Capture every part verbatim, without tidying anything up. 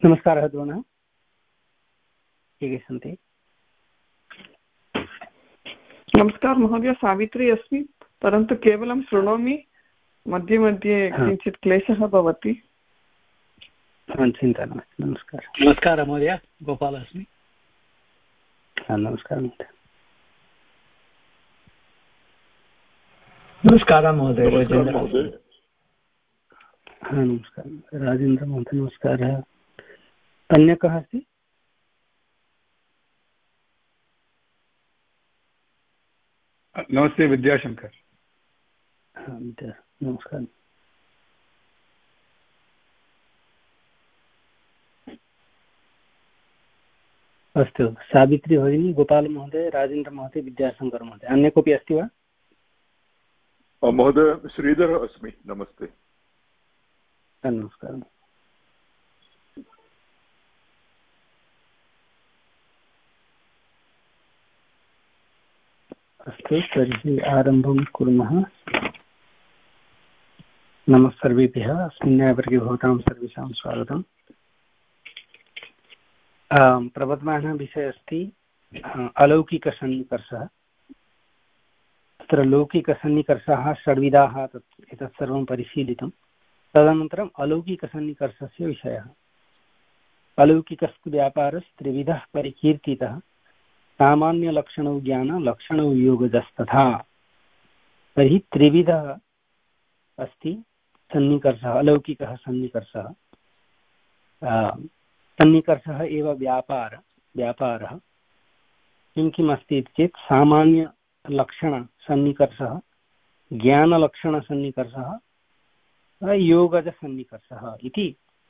नमस्कारः द्रोणः, के सन्ति? नमस्कारः महोदय, सावित्री अस्मि, परन्तु केवलं शृणोमि, मध्ये मध्ये किञ्चित् क्लेशः भवति। चिन्ता नास्ति। नमस्कारः। नमस्कारः महोदय, गोपालः अस्मि। नमस्कारः महोदय। नमस्कारः महोदय, राजेन्द्र। हाँ नमस्कारः राजेन्द्र महोदय, नमस्कारः। अन्य कः अस्ति? नमस्ते विद्याशंकर। हाँ विद्या, नमस्कारः। अस्तु, सावित्री भगिनी, गोपालमहोदय, राजेन्द्रमहोदय, विद्याशंकरमहोदय, अन्य कोऽपि अस्ति वा? महोदय श्रीधरः अस्मि। नमस्ते। नमस्कारः। अस्तु, तर्हि आरम्भं कुर्मः। नमः सर्वेभ्यः। अस्मिन् न्यायवर्गे भवतां सर्वेषां स्वागतम्। प्रवर्तमानः विषयः अस्ति अलौकिकसन्निकर्षः। तत्र लौकिकसन्निकर्षाः षड्विधाः, तत् एतत् सर्वं परिशीलितं। तदनन्तरम् अलौकिकसन्निकर्षस्य विषयः। अलौकिकस्तु व्यापारस्त्रिविधः परिकीर्तितः, सामान्यलक्षणौ ज्ञान लक्षणौ योगजस्तथा। तर्हि त्रिविधः अस्ति सन्निकर्षः, अलौकिकः सन्निकर्षः। सन्निकर्षः एव व्यापार व्यापारः किं किम् अस्ति इति चेत् सामान्यलक्षणसन्निकर्षः, ज्ञानलक्षणसन्निकर्षः, योगजसन्निकर्षः इति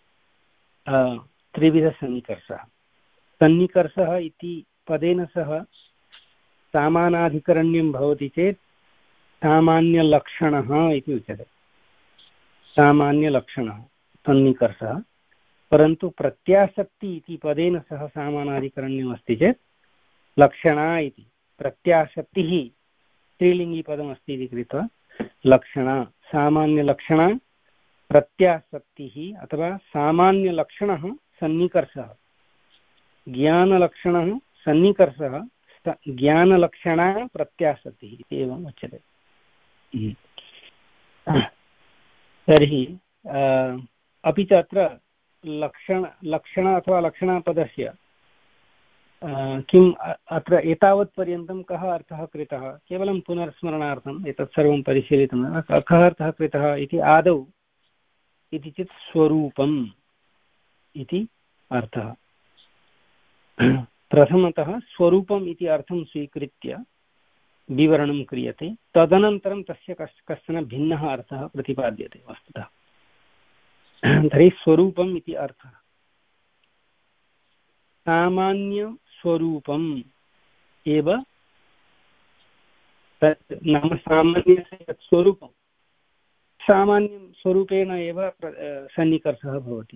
त्रिविधसन्निकर्षः। सन्निकर्षः इति पदेन सह सामानाधिकरण्यं भवति चेत् सामान्यलक्षणः इति उच्यते। सामान्यलक्षणः सन्निकर्षः। परन्तु प्रत्यासक्ति इति पदेन सह सामानाधिकरण्यम् अस्ति चेत् लक्षणा इति। प्रत्यासक्तिः स्त्रीलिङ्गिपदमस्ति इति कृत्वा लक्षणा, सामान्यलक्षणा, प्रत्यासक्तिः अथवा सामान्यलक्षणः सन्निकर्षः, ज्ञानलक्षणः सन्निकर्षः, ज्ञानलक्षणा प्रत्यासक्तिः इति एवम् उच्यते। तर्हि अपि च अत्र लक्षण लक्षण अथवा लक्षणपदस्य किम् अत्र एतावत्पर्यन्तं कः अर्थः कृतः, केवलं पुनर्स्मरणार्थम् एतत् सर्वं परिशीलितं। कः अर्थः कृतः इति आदौ इति चेत् स्वरूपम् इति अर्थः। प्रथमतः स्वरूपम् इति अर्थं स्वीकृत्य विवरणं क्रियते, तदनन्तरं तस्य कश्चन भिन्नः अर्थः प्रतिपाद्यते वस्तुतः। तर्हि स्वरूपम् इति अर्थः, सामान्यस्वरूपम् एव तत् नाम सामान्यस्य यत् स्वरूपं, सामान्यं स्वरूपेण एव सन्निकर्षः भवति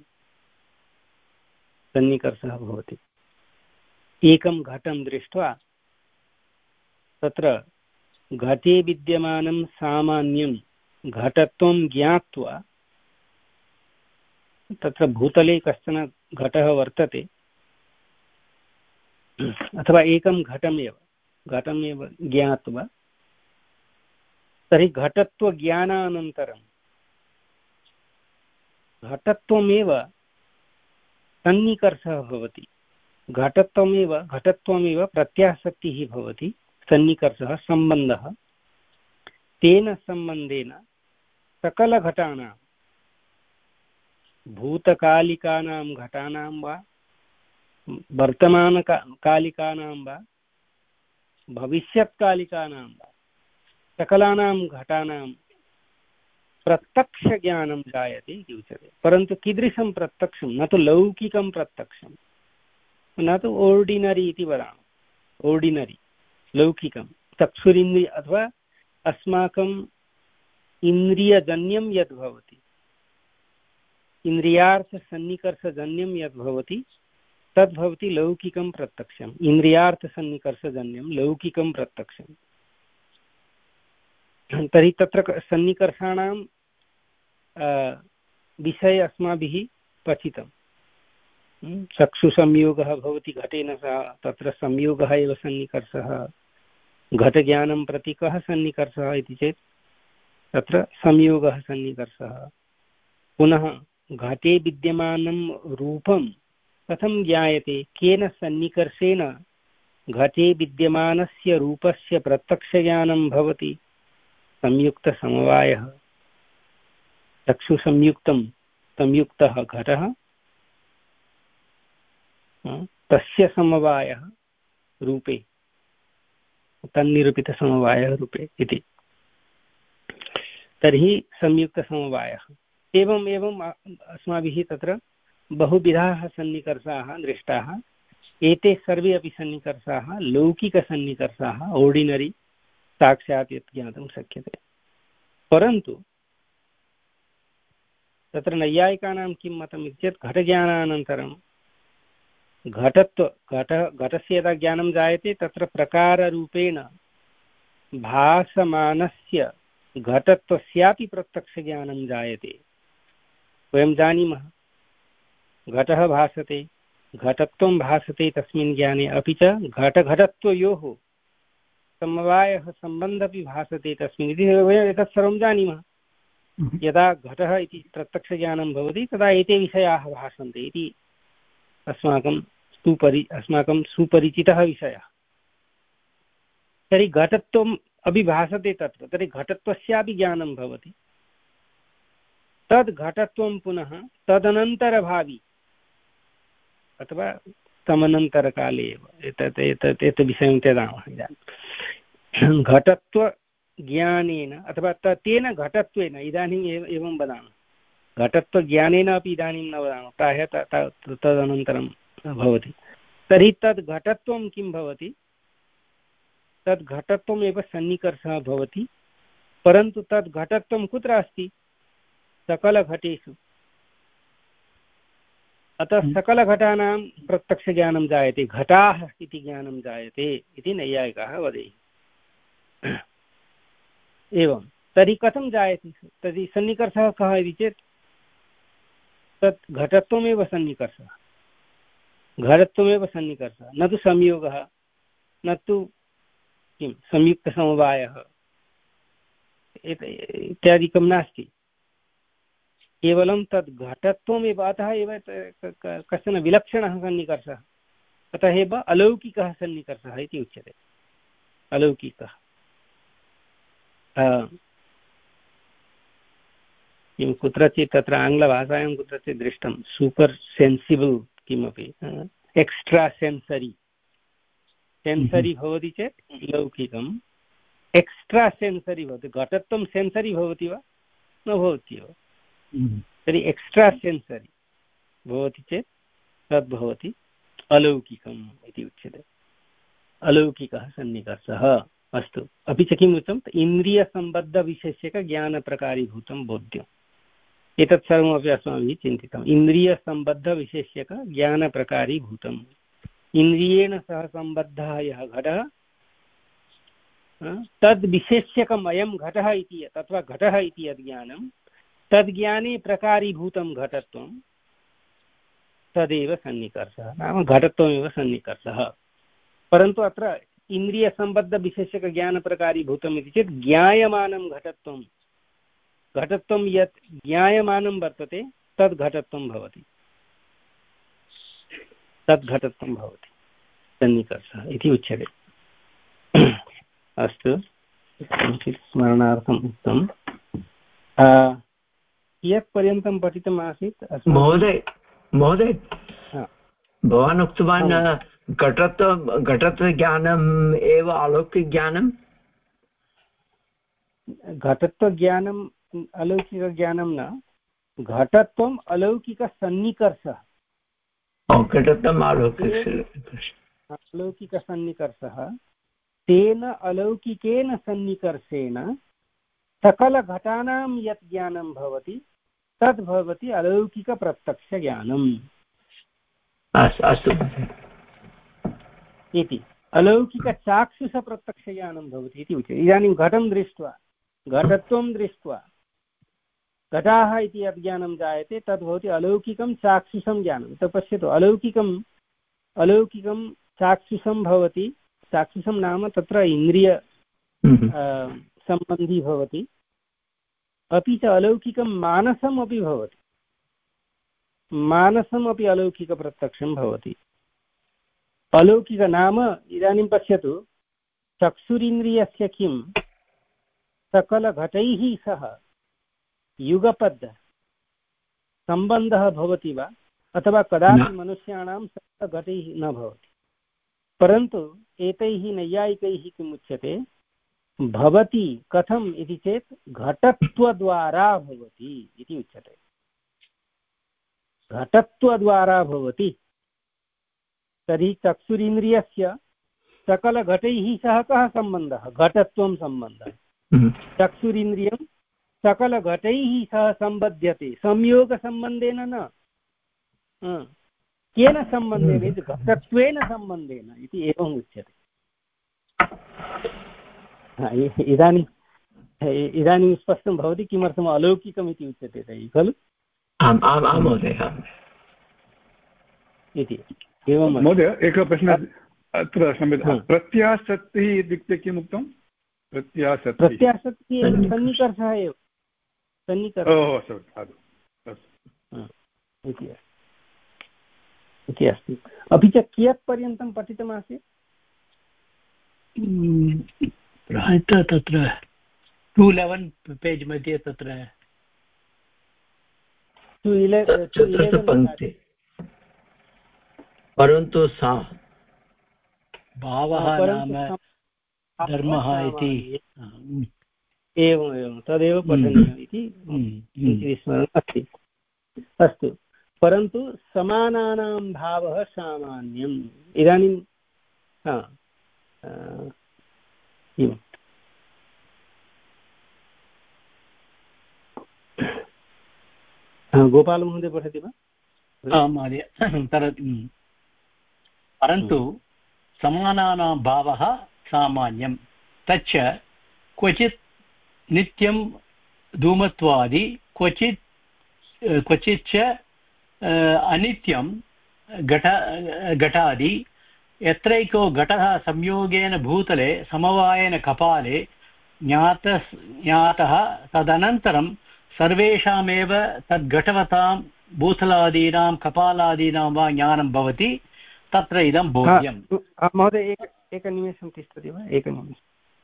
सन्निकर्षः भवति एकं घटं दृष्ट्वा तत्र घटे विद्यमानं सामान्यं घटत्वं ज्ञात्वा, तत्र भूतले कश्चन घटः वर्तते अथवा एकं घटमेव घटमेव ज्ञात्वा, तर्हि घटत्वज्ञानानन्तरं घटत्वमेव सन्निकर्षः भवति। घटत्वमेव घटत्वमेव प्रत्यासक्तिः भवति, सन्निकर्षः सम्बन्धः। तेन सम्बन्धेन सकलघटानां, भूतकालिकानां घटानां वा वर्तमानकालिकानां वा भविष्यत्कालिकानां वा सकलानां घटानां प्रत्यक्षज्ञानं जायते इति उच्यते। परन्तु कीदृशं प्रत्यक्षं, न तु लौकिकं प्रत्यक्षं, न तु ओर्डिनरी इति वदामः। ओर्डिनरी लौकिकं चक्षुरिन्द्रिय अथवा अस्माकम् इन्द्रियजन्यं यद् भवति, इन्द्रियार्थसन्निकर्षजन्यं यद् भवति तद्भवति लौकिकं प्रत्यक्षम्। इन्द्रियार्थसन्निकर्षजन्यं लौकिकं प्रत्यक्षम्। तर्हि तत्र सन्निकर्षाणां विषये अस्माभिः पठितं। चक्षुसंयोगः भवति घटेन सह, तत्र संयोगः एव सन्निकर्षः। घटज्ञानं प्रति कः सन्निकर्षः इति चेत् तत्र संयोगः सन्निकर्षः। पुनः घटे विद्यमानं रूपं कथं ज्ञायते, केन सन्निकर्षेण घटे विद्यमानस्य रूपस्य प्रत्यक्षज्ञानं भवति, संयुक्तसमवायः। चक्षुसंयुक्तं संयुक्तः घटः, तस्य समवायः रूपे, तन्निरूपितसमवायः रूपे इति। तर्हि संयुक्तसमवायः। एवम् एवम् अस्माभिः तत्र बहुविधाः सन्निकर्षाः दृष्टाः। एते सर्वे अपि सन्निकर्षाः लौकिकसन्निकर्षाः, ओर्डिनरी, साक्षात् यत् ज्ञातुं शक्यते। परन्तु तत्र नैयायिकानां किं मतम् इति चेत् घटज्ञानानन्तरं घटत्व घट घटस्य यदा ज्ञानं जायते तत्र प्रकाररूपेण भासमानस्य घटत्वस्यापि प्रत्यक्षज्ञानं जायते। वयं जानीमः घटः भासते, घटत्वं भासते तस्मिन् ज्ञाने, अपि च घटघटत्वयोः समवायः सम्बन्धपि भासते तस्मिन् इति वयम् एतत् सर्वं जानीमः। यदा घटः इति प्रत्यक्षज्ञानं भवति तदा एते विषयाः भासन्ते इति अस्माकं सुपरि अस्माकं सुपरिचितः विषयः। तर्हि घटत्वम् अपि भासते तत्र, तर्हि घटत्वस्यापि ज्ञानं भवति। तद् घटत्वं पुनः तदनन्तरभावि अथवा तमनन्तरकाले एव एतत् एतत् एतत् विषयं त्यजामः इदानीं। घटत्वज्ञानेन अथवा तेन घटत्वेन इदानीम् एव एवं वदामः। घटत्वज्ञानेन अपि इदानीं न वदामः, प्रायः तदनन्तरं भवति। तर्हि तद् घटत्वं किं भवति, तद् घटत्वमेव सन्निकर्षः भवति। परन्तु तद् घटत्वं कुत्र अस्ति, सकलघटेषु। अतः सकलघटानां प्रत्यक्षज्ञानं जायते, घटाः इति ज्ञानं जायते इति नैयायिकाः वदेयुः। एवं तर्हि कथं जायते, तर्हि सन्निकर्षः कः इति चेत् तत् घटत्वमेव सन्निकर्षः, घटत्वमेव सन्निकर्षः, न तु संयोगः, न तु किं संयुक्तसमवायः इत्यादिकं नास्ति। केवलं तद् घटत्वमेव। अतः एव कश्चन विलक्षणः सन्निकर्षः, अतः एव अलौकिकः सन्निकर्षः इति उच्यते। अलौकिकः किं कुत्रचित् तत्र आङ्ग्लभाषायां कुत्रचित् दृष्टं, सूपर् सेन्सिबल् किमपि, एक्स्ट्रा सेन्सरी। सेन्सरी भवति चेत् लौकिकम्, एक्स्ट्रा सेन्सरी भवति। घटत्वं सेन्सरी भवति वा, न भवत्येव। तर्हि एक्स्ट्रा सेन्सरी भवति चेत् तद् भवति अलौकिकम् इति उच्यते। अलौकिकः सन्निकर्षः। अस्तु, अपि च किम् उक्तम्, इन्द्रियसम्बद्धविशेष्यकज्ञानप्रकारीभूतं बोध्यम्। एतत् सर्वमपि अस्माभिः चिन्तितम्। इन्द्रियसम्बद्धविशेष्यकज्ञानप्रकारीभूतम्, इन्द्रियेण सह सम्बद्धः यः घटः तद् विशेष्यकम् अयं घटः इति अथवा घटः इति यद्ज्ञानं, तद्ज्ञाने प्रकारीभूतं घटत्वं तदेव सन्निकर्षः, नाम घटत्वमेव सन्निकर्षः। परन्तु अत्र इन्द्रियसम्बद्धविशेषकज्ञानप्रकारीभूतम् इति चेत् ज्ञायमानं घटत्वं, घटत्वं यत् ज्ञायमानं वर्तते तद् घटत्वं भवति, तद् घटत्वं भवति सन्निकर्षः इति उच्यते। अस्तु, किञ्चित् स्मरणार्थम् उक्तम्। कियत् पर्यन्तं पठितम् आसीत् महोदय? महोदय, भवान् उक्तवान् घटत्व घटत्वज्ञानम् एव अलौकिकज्ञानं। घटत्वज्ञानम् अलौकिकज्ञानं न, घटत्वम् अलौकिकसन्निकर्षः। घटत्वम् अलौकिक अलौकिकसन्निकर्षः। तेन अलौकिकेन सन्निकर्षेण सकलघटानां यत् ज्ञानं भवति तद् भवति अलौकिकप्रत्यक्षज्ञानम्। अस्तु इति अलौकिकचाक्षुषप्रत्यक्षज्ञानं भवति इति उच्यते। इदानीं घटं दृष्ट्वा, घटत्वं दृष्ट्वा घटाः इति यद् ज्ञानं जायते तद् भवति अलौकिकं चाक्षुषं ज्ञानं। तत् पश्यतु, अलौकिकम् अलौकिकं चाक्षुषं भवति। चाक्षुषं नाम तत्र इन्द्रिय सम्बन्धी भवति, अपि च अलौकिकं मानसम् अपि भवति। मानसम् अपि अलौकिकप्रत्यक्षं भवति। अलौकिक नाम इदानीं पश्यतु, चक्षुरिन्द्रियस्य किं सकलघटैः सह युगपद् सम्बन्धः भवति वा, अथवा कदापि मनुष्याणां सकलघटैः न भवति। परन्तु एतैः नैयायिकैः किम् उच्यते, भवति कथम् इति चेत् घटत्वद्वारा भवति इति उच्यते। घटत्वद्वारा भवति। तर्हि चक्षुरिन्द्रियस्य सकलघटैः सह कः सम्बन्धः? घटत्वं सम्बन्धः। चक्षुरिन्द्रियं सकलघटैः सह सम्बध्यते, संयोगसम्बन्धेन न। केन सम्बन्धेन? इति घटत्वेन सम्बन्धेन इति एवम् उच्यते। इदानीं इदानीं स्पष्टं भवति किमर्थम् अलौकिकम् इति उच्यते तैः, खलु? आम् आम् आम् महोदय। इति एवं महोदय, एकः प्रश्नः अत्र क्षम्यतां। प्रत्यासक्तिः इत्युक्ते किम् उक्तं? प्रत्यासक्तिः प्रत्यासक्तिः सन्निकर्षः एव। सन्निकर्षः इति अस्ति। अपि च कियत् पर्यन्तं पठितमासीत्? प्रायः तत्र टु लेवन् पेज् मध्ये तत्र परन्तु सा भावः नाम धर्मः इति एवम् एवं तदेव पठनीयम् इति स्मरणम् अस्ति। अस्तु, परन्तु समानानां भावः सामान्यम्। इदानीं गोपालमहोदय पठति वा? आं महोदय। परन्तु समानानां भावः सामान्यं, तच्च क्वचित् नित्यं धूमत्वादि, क्वचित् क्वचिच्च अनित्यं घट घटादि। यत्रैको घटः संयोगेन भूतले समवायेन कपाले ज्ञात ज्ञातः, तदनन्तरं सर्वेषामेव तद्घटवतां भूतलादीनां कपालादीनां वा ज्ञानं भवति, तत्र इदं बोध्यम्। महोदय एक एकनिमेषं तिष्ठति वा? एकनिमेषम्।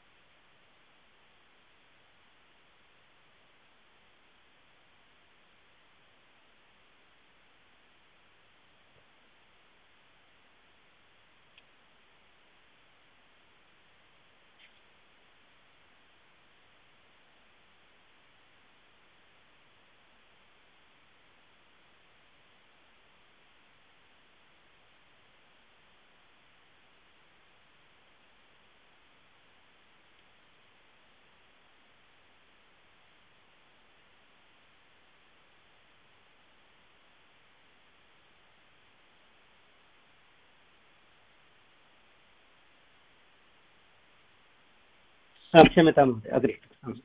क्षम्यतां महोदय, अग्रे।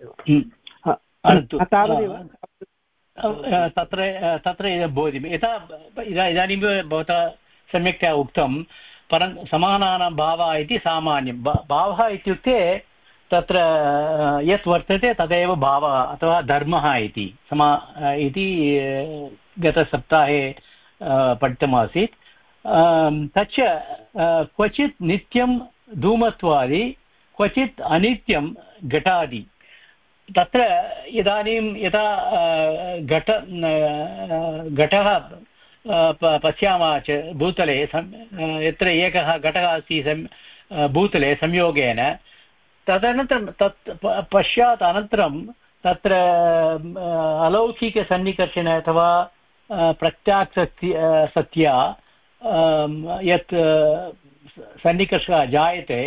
तावदेव तत्र तत्र बोध्यं यथा इदानीं भवता सम्यक्तया उक्तं। परन्तु समानानां भावः इति सामान्यं। भावः इत्युक्ते तत्र यत् वर्तते तदेव भावः अथवा धर्मः इति समा इति गतसप्ताहे पठितमासीत्। तच्च क्वचित् नित्यं धूमत्वादि, क्वचित् अनित्यं घटादि। तत्र इदानीं यथा घट घटः पश्यामः चेत् भूतले यत्र एकः घटः अस्ति भूतले संयोगेन, तदनन्तरं तत् पश्चात् अनन्तरं तत्र अलौकिकसन्निकर्षेण अथवा प्रत्याक्सत्य सत्या यत् सन्निकर्षः जायते,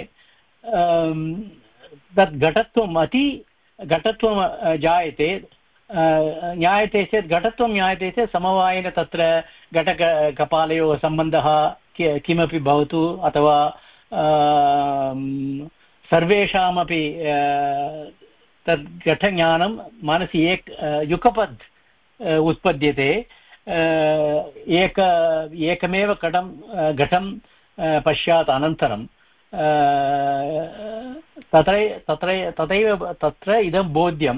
तद् घटत्वम् अति घटत्वं जायते ज्ञायते चेत् घटत्वं ज्ञायते चेत् समवायेन तत्र घटकपालयोः सम्बन्धः किमपि भवतु अथवा सर्वेषामपि तद् घटज्ञानं मनसि एक युगपद् उत्पद्यते। एक एकमेव घटं घटं पश्चात् अनन्तरं तत्र तत्र तथैव तत्र इदं बोध्यं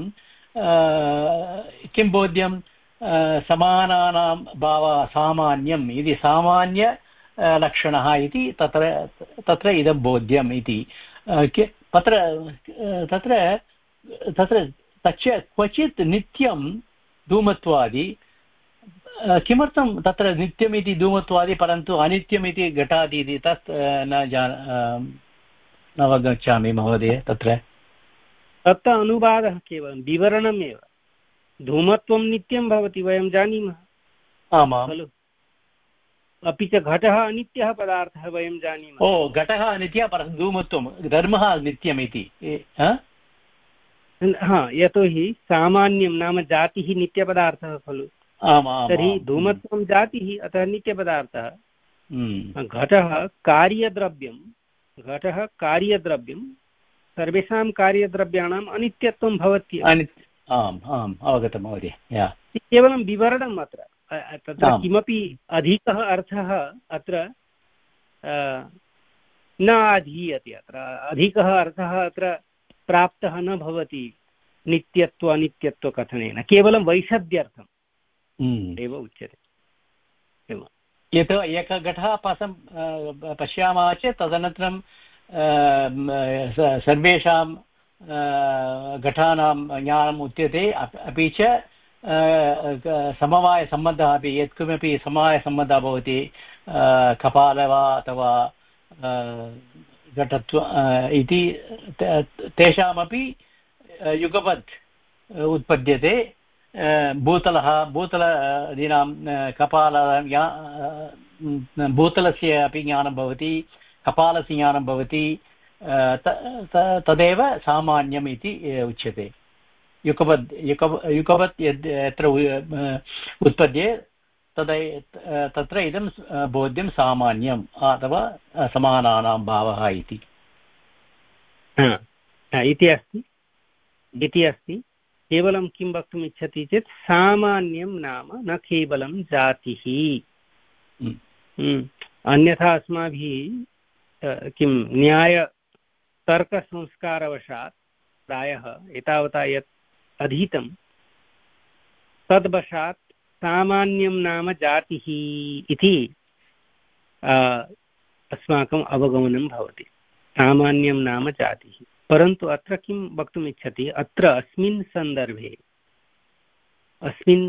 किं बोध्यं समानानां भावः सामान्यम् इति सामान्य लक्षणः इति तत्र तत्र इदं बोध्यम् इति तत्र तत्र तत्र तच्च क्वचित् नित्यं धूमत्वादि किमर्थं तत्र नित्यमिति धूमत्वादि परन्तु अनित्यमिति घटादि इति तत् न जान न अवगच्छामि महोदय। तत्र तत्र अनुवादः केवलं विवरणमेव। धूमत्वं नित्यं भवति वयं जानीमः आमां खलु, अपि च घटः अनित्यः पदार्थः वयं जानीमः। ओ घटः अनित्यः परन्तु धूमत्वं धर्मः नित्यमिति। हा, यतोहि सामान्यं नाम जातिः नित्यपदार्थः खलु, तर्हि धूमत्वं जातिः अतः नित्यपदार्थः। घटः कार्यद्रव्यं घटः कार्यद्रव्यं सर्वेषां कार्यद्रव्याणाम् अनित्यत्वं भवति। आम् आम् अवगतं महोदय। केवलं विवरणम् अत्र तत्र किमपि अधिकः अर्थः अत्र न अधीयते। अत्र अधिकः अर्थः अत्र प्राप्तः न भवति नित्यत्व अनित्यत्वकथनेन, केवलं वैषद्यर्थम् एव उच्यते। यत् एकः घटः पसं पश्यामः चेत् तदनन्तरं सर्वेषां घटानां ज्ञानम् उच्यते। अपि च समवायसम्बन्धः अपि यत्किमपि समवायसम्बन्धः भवति कपाल वा अथवा घटत्व इति तेषामपि युगपत् उत्पद्यते। भूतलः भूतलादीनां कपाल भूतलस्य अपि ज्ञानं भवति, कपालस्य ज्ञानं भवति। तदेव सामान्यम् इति उच्यते। युगपद् युग युगपत् यद् यत्र उत्पद्ये तदै तत्र इदं बोध्यं सामान्यम् अथवा समानानां भावः इति इति अस्ति इति अस्ति। केवलं किं वक्तुम् इच्छति चेत् सामान्यं नाम न केवलं जातिः। अन्यथा अस्माभिः किं न्यायतर्कसंस्कारवशात् प्रायः एतावता यत् अधीतं तद्वशात् सामान्यं नाम जातिः इति अस्माकम् अवगमनं भवति। सामान्यं नाम जातिः, परन्तु अत्र किं वक्तुम् इच्छति, अत्र अस्मिन् सन्दर्भे अस्मिन्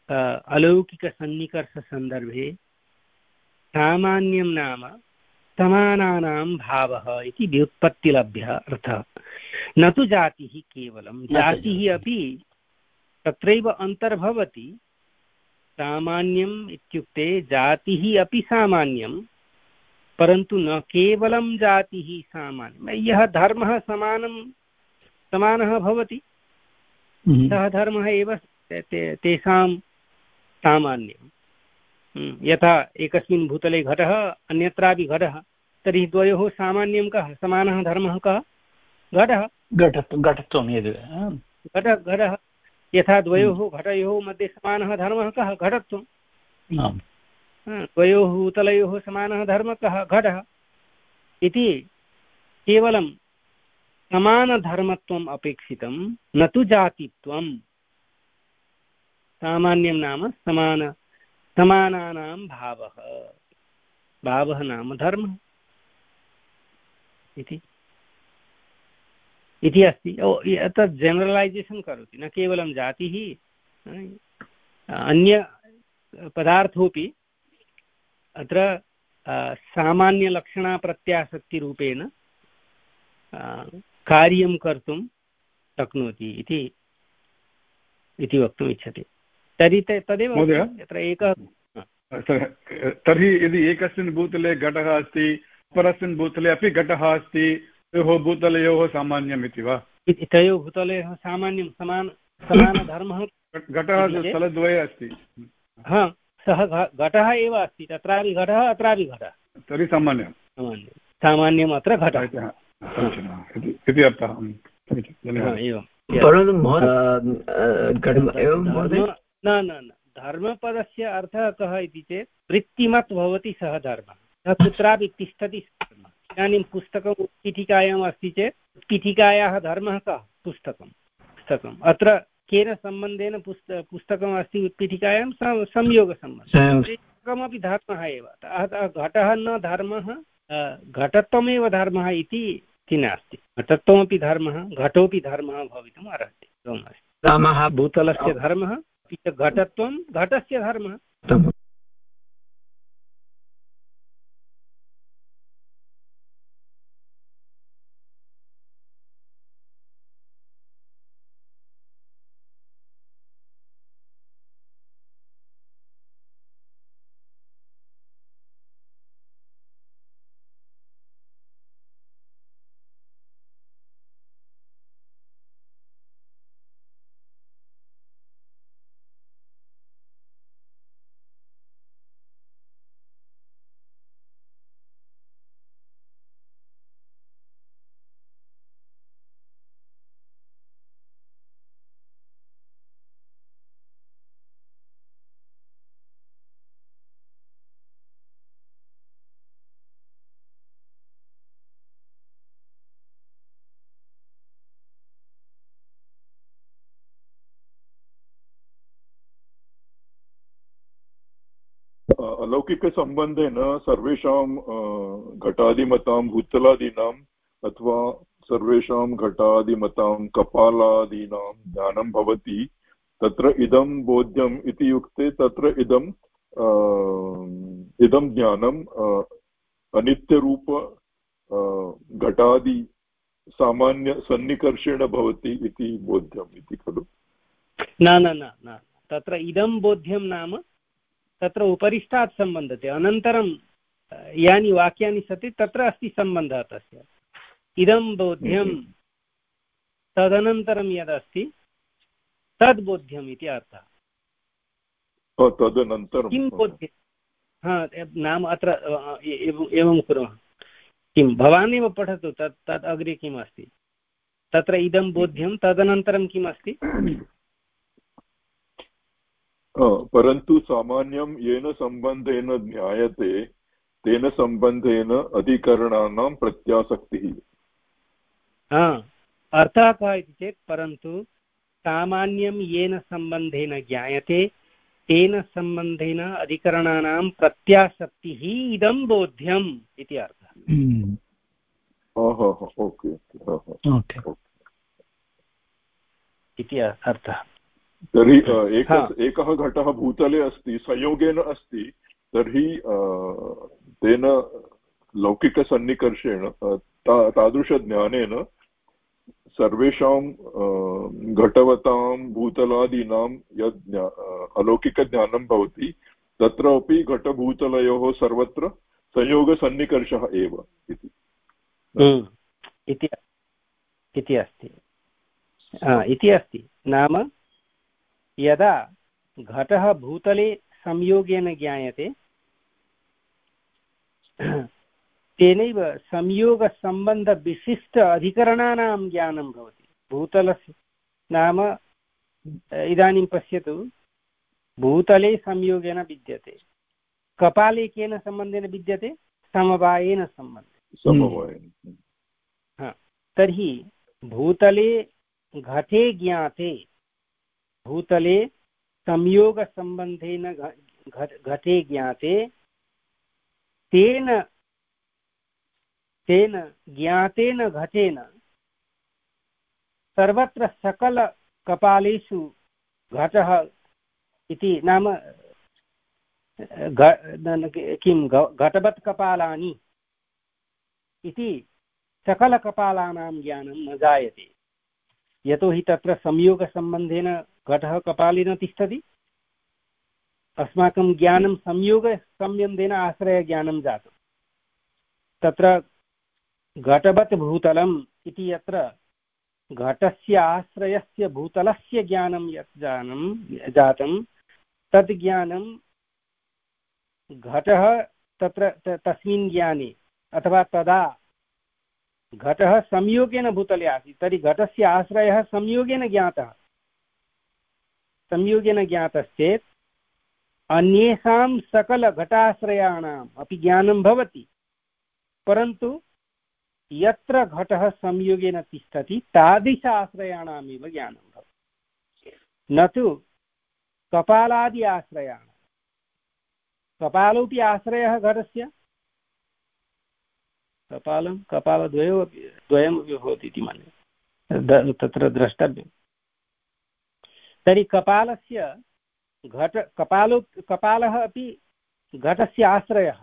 अलौकिकसन्निकर्षसन्दर्भे सामान्यं नाम समानानां भावः इति व्युत्पत्तिलभ्यः अर्थः, न तु जातिः केवलं। जातिः अपि तत्रैव अन्तर्भवति। सामान्यम् इत्युक्ते जातिः अपि सामान्यं, परन्तु न केवलं जातिः सामान्यं। यः धर्मः समानं समानः भवति सः धर्मः एव तेषां सामान्यं। यथा एकस्मिन् भूतले घटः अन्यत्रापि घटः, तर्हि द्वयोः सामान्यं कः, समानः धर्मः कः, घटः घटत्वं यद् घटः घटः यथा द्वयोः घटयोः मध्ये समानः धर्मः कः, घटत्वं। द्वयोः भूतलयोः समानः धर्मः कः, घटः इति। केवलं समानधर्मत्वम् अपेक्षितं, न तु जातित्वं। सामान्यं नाम समान समानानां भावः, भावः नाम धर्मः इति इति अस्ति। तत् जनरलैजेशन् करोति, न केवलं जातिः, अन्य पदार्थोऽपि अत्र सामान्यलक्षणाप्रत्यासक्तिरूपेण कार्यं कर्तुं शक्नोति इति इति वक्तुम् इच्छति। तर्हि तदेव यत्र एकः तर्हि यदि एकस्मिन् भूतले घटः अस्ति, परस्मिन् भूतले अपि घटः अस्ति, तयोः भूतलयोः सामान्यम् इति वा? तयोः भूतलयोः सामान्यं समान समानधर्मः। घटः स्थलद्वये अस्ति। हा, सः घटः एव अस्ति, तत्रापि घटः अत्रापि घटः, तर्हि सामान्यं सामान्यम् अत्र घटः इति अर्थः। एवं परन्तु एवं न न न धर्मपदस्य अर्थः कः इति चेत् वृत्तिमत् भवति सः धर्मः, सः कुत्रापि तिष्ठति धर्मः। इदानीं पुस्तकम् उत्पीठिकायाम् अस्ति चेत् उत्पीठिकायाः धर्मः कः? पुस्तकं पुस्तकम् अत्र केन सम्बन्धेन पुस्त पुस्तकम् अस्ति उत्पीठिकायां? संयोगसम्बन्धः। पुस्तकमपि धर्मः एव। अतः घटः न धर्मः, घटत्वमेव धर्मः इति नास्ति। घटत्वमपि धर्मः, घटोपि धर्मः भवितुम् अर्हति। रामः भूतलस्य धर्मः, अपि च घटत्वं घटस्य धर्मः। अलौकिकसम्बन्धेन सर्वेषां घटादिमतां भूतलादीनाम् अथवा सर्वेषां घटादिमतां कपालादीनां ज्ञानं भवति। तत्र इदं बोध्यम् इति युक्ते तत्र इदं इदं ज्ञानं अनित्यरूप घटादि सामान्यसन्निकर्षेण भवति इति बोध्यम् इति खलु? न न न न तत्र इदं बोध्यं नाम तत्र उपरिष्टात् सम्बन्धते। अनन्तरं यानि वाक्यानि सन्ति तत्र अस्ति सम्बन्धः तस्य। इदं बोध्यं तदनन्तरं यदस्ति तद् बोध्यम् इति अर्थः। तदनन्तरं किं बोध्यं? हा नाम अत्र एवं कुर्मः। किं भवान् एव पठतु तत् तद् अग्रे किम् अस्ति तत्र? इदं बोध्यं तदनन्तरं किम् अस्ति? परन्तु सामान्यं येन सम्बन्धेन ज्ञायते तेन सम्बन्धेन अधिकरणानां प्रत्यासक्तिः। अर्थः कः इति चेत् परन्तु सामान्यं येन सम्बन्धेन ज्ञायते तेन सम्बन्धेन अधिकरणानां प्रत्यासक्तिः इदं बोध्यम् इति अर्थः। इति अर्थः। तर्हि एकः घटः भूतले अस्ति, संयोगेन अस्ति, तर्हि तेन लौकिकसन्निकर्षेण तादृशज्ञानेन सर्वेषां घटवतां भूतलादीनां यद् अलौकिकज्ञानं भवति तत्रापि घटभूतलयोः सर्वत्र संयोगसन्निकर्षः एव इति इति अस्ति इति अस्ति। नाम यदा घटः भूतले संयोगेन ज्ञायते तेनैव संयोगसम्बन्धविशिष्ट अधिकरणानां ज्ञानं भवति भूतलस्य। नाम इदानीं पश्यतु, भूतले संयोगेन विद्यते, कपाले केन सम्बन्धेन विद्यते? समवायेन सम्बन्धेन। हा, तर्हि भूतले घटे ज्ञाते, भूतले संयोगसम्बन्धेन घटे ज्ञाते, तेन तेन ज्ञातेन घटेन सर्वत्र सकलकपालेषु घटः इति नाम किं घटवत् कपालानि इति सकलकपालानां ज्ञानं न जायते। यतोहि तत्र संयोगसम्बन्धेन घटः कपाले न तिष्ठति। अस्माकं ज्ञानं संयोगसम्बन्धेन आश्रयज्ञानं जातं। तत्र घटवत् भूतलम् इति यत्र घटस्य आश्रयस्य भूतलस्य ज्ञानं यत् ज्ञानं जातं तद् ज्ञानं घटः तत्र तस्मिन् ज्ञाने अथवा तदा घटः संयोगेन भूतले आसीत् तर्हि घटस्य आश्रयः संयोगेन ज्ञातः संयोगेन ज्ञातश्चेत् अन्येषां सकलघटाश्रयाणाम् अपि ज्ञानं भवति, परन्तु यत्र घटः संयोगेन तिष्ठति तादृश आश्रयाणामेव ज्ञानं भवति, न तु कपालादि आश्रयाणां। कपालोऽपि आश्रयः घटस्य, कपालं कपालद्वयोपि द्वयमपि भवति इति मन्ये, तत्र द्रष्टव्यं। तर्हि कपालस्य घट कपालो कपालः अपि घटस्य आश्रयः,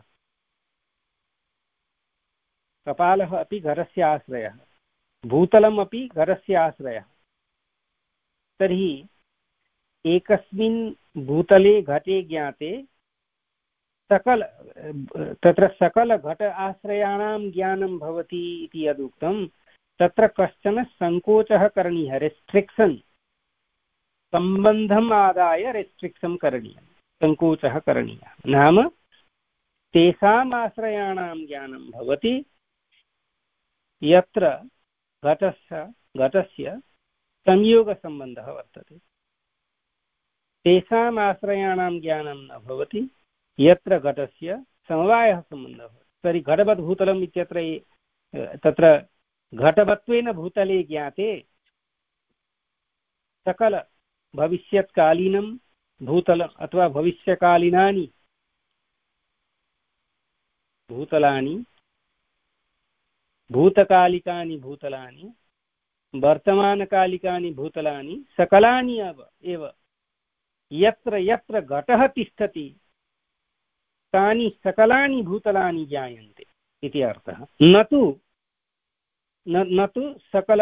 कपालः अपि घटस्य आश्रयः, भूतलम् अपि घटस्य आश्रयः। तर्हि एकस्मिन् भूतले घटे ज्ञाते सकल तत्र सकलघट आश्रयाणां ज्ञानं भवति इति यदुक्तं तत्र कश्चन सङ्कोचः करणीयः, रेस्ट्रिक्शन्, सम्बन्धम् आदाय रेस्ट्रिक्शन् करणीयं, सङ्कोचः करणीयः। नाम तेषाम् आश्रयाणां ज्ञानं भवति यत्र घटस्य घटस्य संयोगसम्बन्धः वर्तते, तेषाम् आश्रयाणां ज्ञानं न भवति यत्र घटस्य समवायः सम्बन्धः। तर्हि घटवद्भूतलम् इत्यत्र तत्र घटवत्वेन भूतले ज्ञाते सकल भविष्यत्कालीनं भूतलम् अथवा भविष्यकालीनानि भूतलानि, भूतकालिकानि भूतलानि, वर्तमानकालिकानि भूतलानि, सकलानि एव यत्र यत्र घटः तिष्ठति तानि सकलानि भूतलानि ज्ञायन्ते इति अर्थः। न तु न तु सकल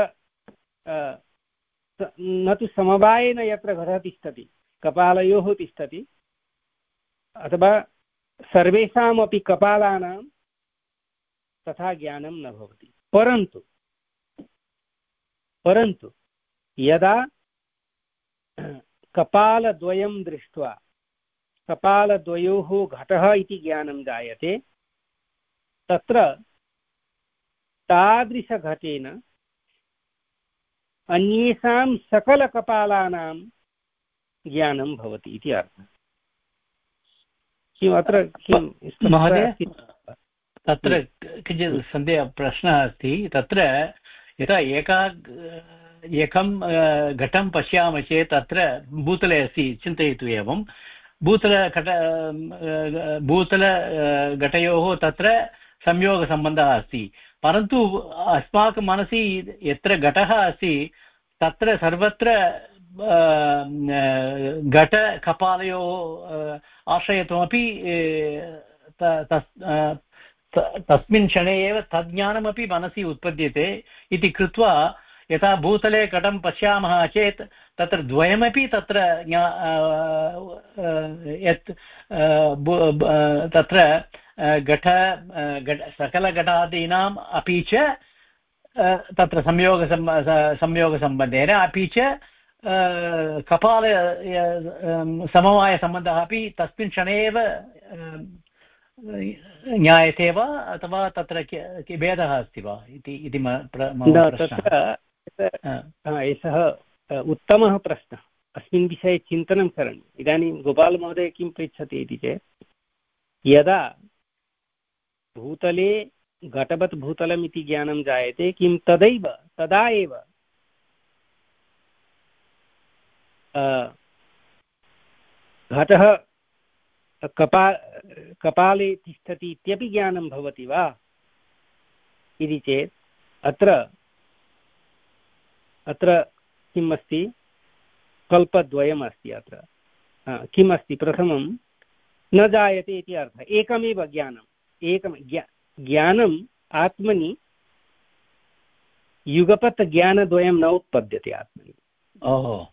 न तु समवायेन यत्र घटः तिष्ठति, कपालयोः तिष्ठति, अथवा सर्वेषामपि कपालानां तथा ज्ञानं न भवति। परन्तु परन्तु यदा कपालद्वयं दृष्ट्वा कपालद्वयोः घटः इति ज्ञानं जायते, तत्र तादृशघटेन अन्येषां सकलकपालानां ज्ञानं भवति इति अर्थः। किम् अत्र किं महोदय, तत्र किञ्चित् सन्देहः प्रश्नः अस्ति। तत्र यथा एका एकं घटं पश्यामः चेत् तत्र भूतले अस्ति चिन्तयतु, एवं भूतलघट भूतलघटयोः तत्र संयोगसम्बन्धः अस्ति, परन्तु अस्माकं मनसि यत्र घटः अस्ति तत्र सर्वत्र घटकपालयोः आश्रयत्वमपि तस्मिन् क्षणे एव तज्ज्ञानमपि मनसि उत्पद्यते इति कृत्वा यथा भूतले घटं पश्यामः चेत् तत्र द्वयमपि तत्र यत् तत्र घट सकलघटादीनाम् अपि च तत्र संयोग संयोगसम्बन्धेन अपि च कपाल समवायसम्बन्धः अपि तस्मिन् क्षणे एव ज्ञायते वा अथवा तत्र भेदः अस्ति वा इति मम प्रश्नः। एषः उत्तमः प्रश्नः, अस्मिन् विषये चिन्तनं करणीयम्। इदानीं गोपालमहोदय किं पृच्छति इति चेत्, यदा भूतले घटवत् भूतलम् इति ज्ञानं जायते, किं तदैव तदा एव घटः कपा कपाले तिष्ठति इत्यपि ज्ञानं भवति वा इति चेत् अत्र अत्र किम् अस्ति, कल्पद्वयम् अस्ति। अत्र किम् अस्ति, प्रथमं न जायते इति अर्थः, एकमेव ज्ञानम्, एकं ज्ञानम् आत्मनि युगपत् ज्ञानद्वयं न उत्पद्यते आत्मनि। ओहो,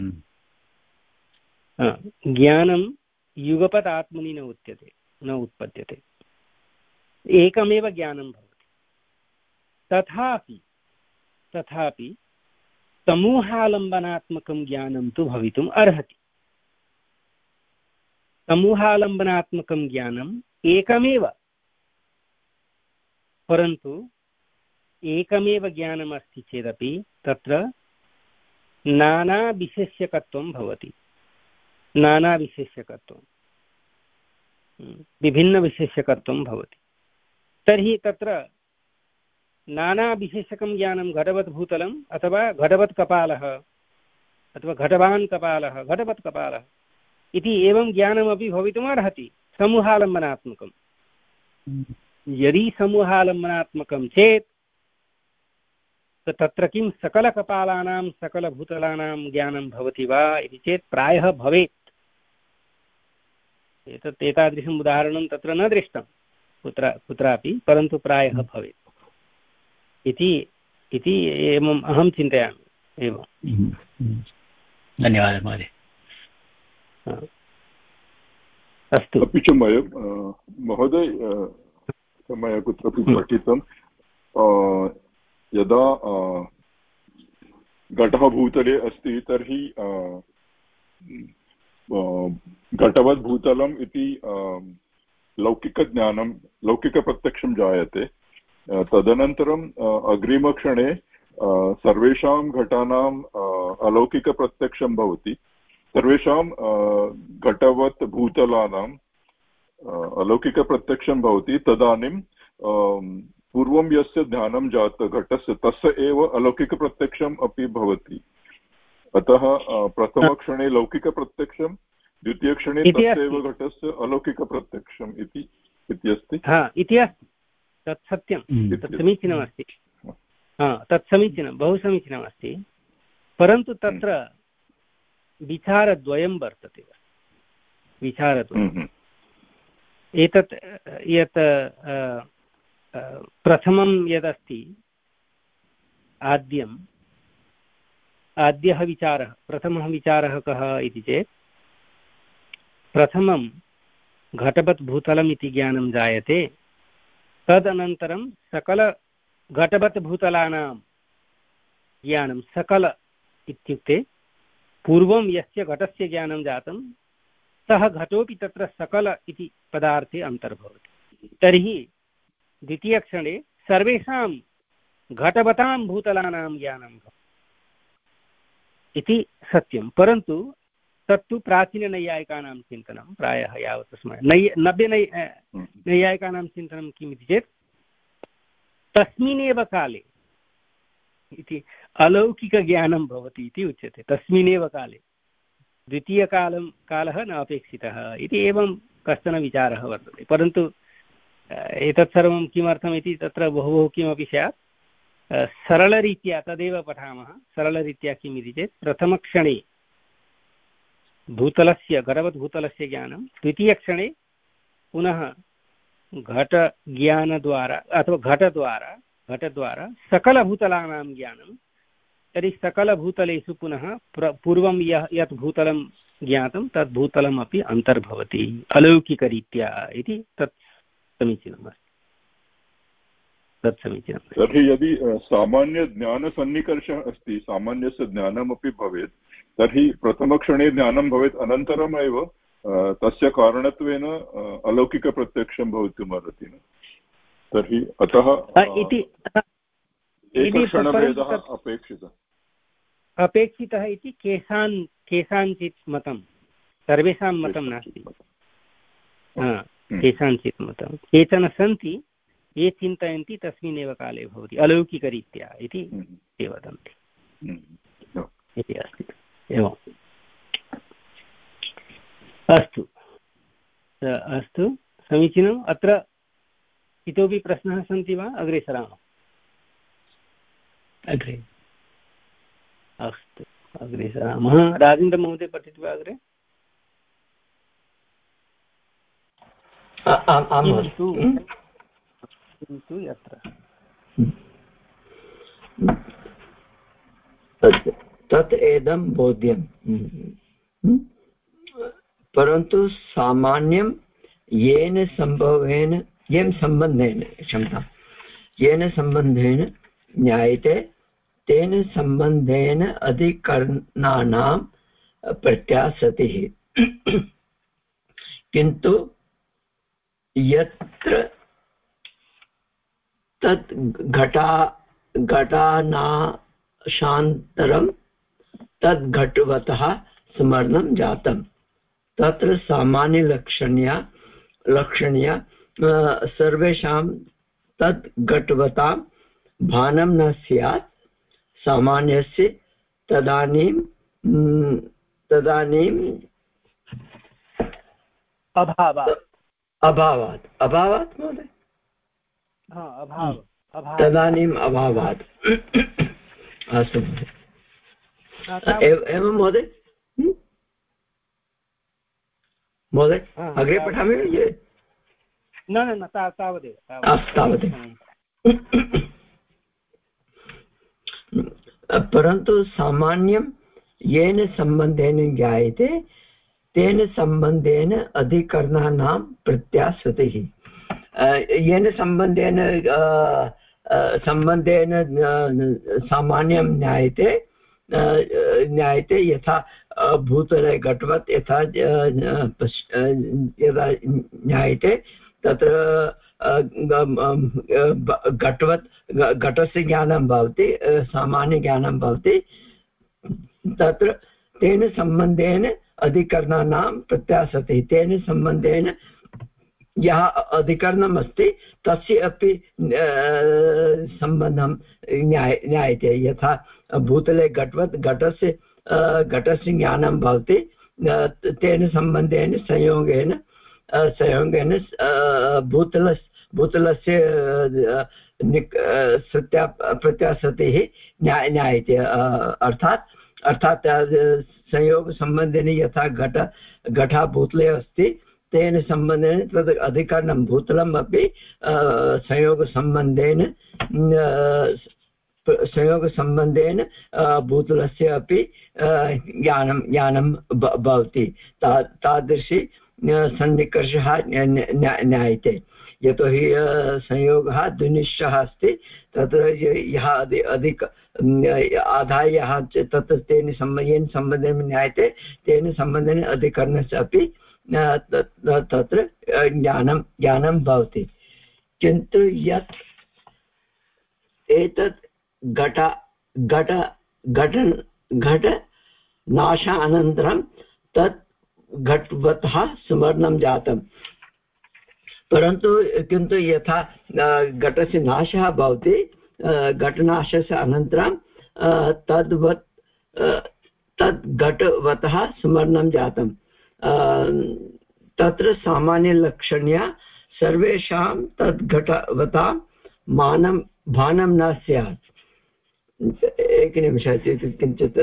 ज्ञानं युगपत् आत्मनि न उच्यते न उत्पद्यते, एकमेव ज्ञानं भवति। तथापि तथापि समूहालम्बनात्मकं ज्ञानं तु भवितुम् अर्हति। समूहालम्बनात्मकं ज्ञानम् एकमेव, परन्तु एकमेव ज्ञानम् अस्ति चेदपि तत्र नानाविशेष्यकत्वं भवति। नानाविशेष्यकत्वं विभिन्नविशेष्यकत्वं भवति। तर्हि तत्र नानाविशेषकं ज्ञानं घटवद्भूतलम् अथवा घटवत्कपालः अथवा घटवान् कपालः घटवत्कपालः इति एवं ज्ञानमपि भवितुमर्हति समूहालम्बनात्मकं। यदि समूहालम्बनात्मकं चेत् तत्र किं सकलकपालानां सकलभूतलानां ज्ञानं भवति वा इति चेत् प्रायः भवेत्। एतत् एतादृशम् उदाहरणं तत्र न दृष्टं कुत्र कुत्रापि, परन्तु प्रायः भवेत् इति इति एवम् अहं चिन्तयामि। एवं धन्यवादः महोदय। अस्तु। अपि च मया महोदय मया कुत्रापि पठितं यदा घटः भूतले अस्ति तर्हि घटवद्भूतलम् इति लौकिकज्ञानं लौकिकप्रत्यक्षं जायते। तदनन्तरम् अग्रिमक्षणे सर्वेषां घटानाम् अलौकिकप्रत्यक्षं भवति। सर्वेषां घटवत् भूतलानाम् अलौकिकप्रत्यक्षं भवति। तदानीं पूर्वं यस्य ज्ञानं जातं घटस्य तस्य एव अलौकिकप्रत्यक्षम् अपि भवति। अतः प्रथमक्षणे लौकिकप्रत्यक्षं, द्वितीयक्षणे तस्यैव घटस्य अलौकिकप्रत्यक्षम् इति अस्ति। इति अस्ति, तत् सत्यं, तत् समीचीनमस्ति। तत् समीचीनं, बहु समीचीनमस्ति। परन्तु तत्र विचारद्वयं वर्तते। विचारद्वयम् एतत् यत् प्रथमं यदस्ति आद्यम् आद्यः विचारः प्रथमः विचारः कः इति चेत् प्रथमं घटवत् भूतलम् इति ज्ञानं जायते। तदनन्तरं सकल घटवत् भूतलानां ज्ञानं, सकल इत्युक्ते पूर्वं यस्य घटस्य ज्ञानं जातं सः घटोपि तत्र सकल इति पदार्थे अन्तर्भवति। तर्हि द्वितीयक्षणे सर्वेषां घटवतां भूतलानां ज्ञानं भवति इति सत्यं। परन्तु तत्तु प्राचीननैयायिकानां चिन्तनं प्रायः यावत् स्मरामि। नै नव्य नै नैयायिकानां चिन्तनं किम् इति चेत् तस्मिन्नेव काले इति अलौकिकज्ञानं भवति इति उच्यते। तस्मिन्नेव काले द्वितीयकालं कालः न अपेक्षितः इति एवं कश्चन विचारः वर्तते। परन्तु एतत् सर्वं किमर्थम् इति तत्र बहु बहु किमपि स्यात्। सरलरीत्या तदेव पठामः। सरलरीत्या किम् इति चेत् प्रथमक्षणे भूतलस्य घटवद्भूतलस्य ज्ञानं, द्वितीयक्षणे पुनः घटज्ञानद्वारा अथवा घटद्वारा घटद्वारा सकलभूतलानां ज्ञानं। तर्हि सकलभूतलेषु पुनः पूर्वं यः यत् भूतलं ज्ञातं तद् भूतलमपि अन्तर्भवति अलौकिकरीत्या इति तत् समीचीनमस्ति। तत् समीचीनं। तर्हि यदि सामान्यज्ञानसन्निकर्षः अस्ति, सामान्यस्य ज्ञानमपि भवेत्, तर्हि प्रथमक्षणे ज्ञानं भवेत्, अनन्तरम् एव तस्य कारणत्वेन अलौकिकप्रत्यक्षं भवितुमर्हति। तर्हि अतः एकक्षणभेदः अपेक्षितः अपेक्षितः इति केषान् केषाञ्चित् मतं, सर्वेषां मतं नास्ति। केषाञ्चित् मतं केचन सन्ति ये चिन्तयन्ति तस्मिन्नेव काले भवति अलौकिकरीत्या इति ते वदन्ति इति अस्ति। एवम् अस्तु अस्तु समीचीनम्। अत्र इतोपि प्रश्नाः सन्ति वा? अग्रे सरामः। अग्रे अस्तु अग्रे सरामः। राजेन्द्रमहोदय पठति वा अग्रे? किन्तु यत्र तत् एदं बोध्यं, परन्तु सामान्यं येन सम्भवेन येन सम्बन्धेन क्षमता येन सम्बन्धेन ज्ञायते तेन सम्बन्धेन अधिकरणानां प्रत्यासतिः। किन्तु यत्र तत् घटा घटानाशान्तरं तद् घटवतः स्मरणं जातं। तत्र सामान्यलक्षण्या लक्षण्या सर्वेषां तद् घटवतां भानं न स्यात् सामान्यस्य तदानीं तदानीम् अभावात् अभावात् अभावात् महोदय तदानीम् अभावात् अस्तु एवं महोदय महोदय अग्रे पठामि न न न तावदेव तावदेव परन्तु सामान्यं येन सम्बन्धेन ज्ञायते तेन सम्बन्धेन अधिकरणानां प्रत्याश्रुतिः। येन सम्बन्धेन सम्बन्धेन सामान्यं ज्ञायते ज्ञायते यथा भूतले घटवत् यथा यदा ज्ञायते तत्र घटवत् घटस्य ज्ञानं भवति सामान्यज्ञानं भवति। तत्र तेन सम्बन्धेन अधिकरणानां प्रत्याशति तेन सम्बन्धेन यः अधिकरणम् अस्ति तस्य अपि सम्बन्धं ज्ञायते। यथा भूतले घटवत् घटस्य घटस्य ज्ञानं भवति तेन सम्बन्धेन संयोगेन संयोगेन भूतल भूतलस्य सत्या प्रत्याशतिः ज्ञायते। अर्थात् अर्थात् संयोगसम्बन्धेन यथा घट घटः भूतले अस्ति तेन सम्बन्धेन तद् अधिकरणं भूतलम् अपि संयोगसम्बन्धेन संयोगसम्बन्धेन भूतलस्य अपि ज्ञानं ज्ञानं भवति। ता तादृशी सन्निकर्षः ज्ञायते। यतोहि संयोगः द्विनिश्चयः अस्ति तत्र यः अधिक आधायः तत्र तेन सम्बन्धेन सम्बन्धेन ज्ञायते तेन सम्बन्धेन अधिकरणस्य अपि तत्र ज्ञानं ज्ञानं भवति। किन्तु यत् एतत् घट घट घट घटनाशानन्तरं तत् घटवतः स्मरणं जातं। परन्तु किन्तु यथा घटस्य नाशः भवति घटनाशस्य अनन्तरं तद्वत् तद् घटवतः स्मरणं जातं। तत्र सामान्यलक्षण्या सर्वेषां तद् घटवतां मानं भानं न स्यात्। एकनिमिषः किञ्चित्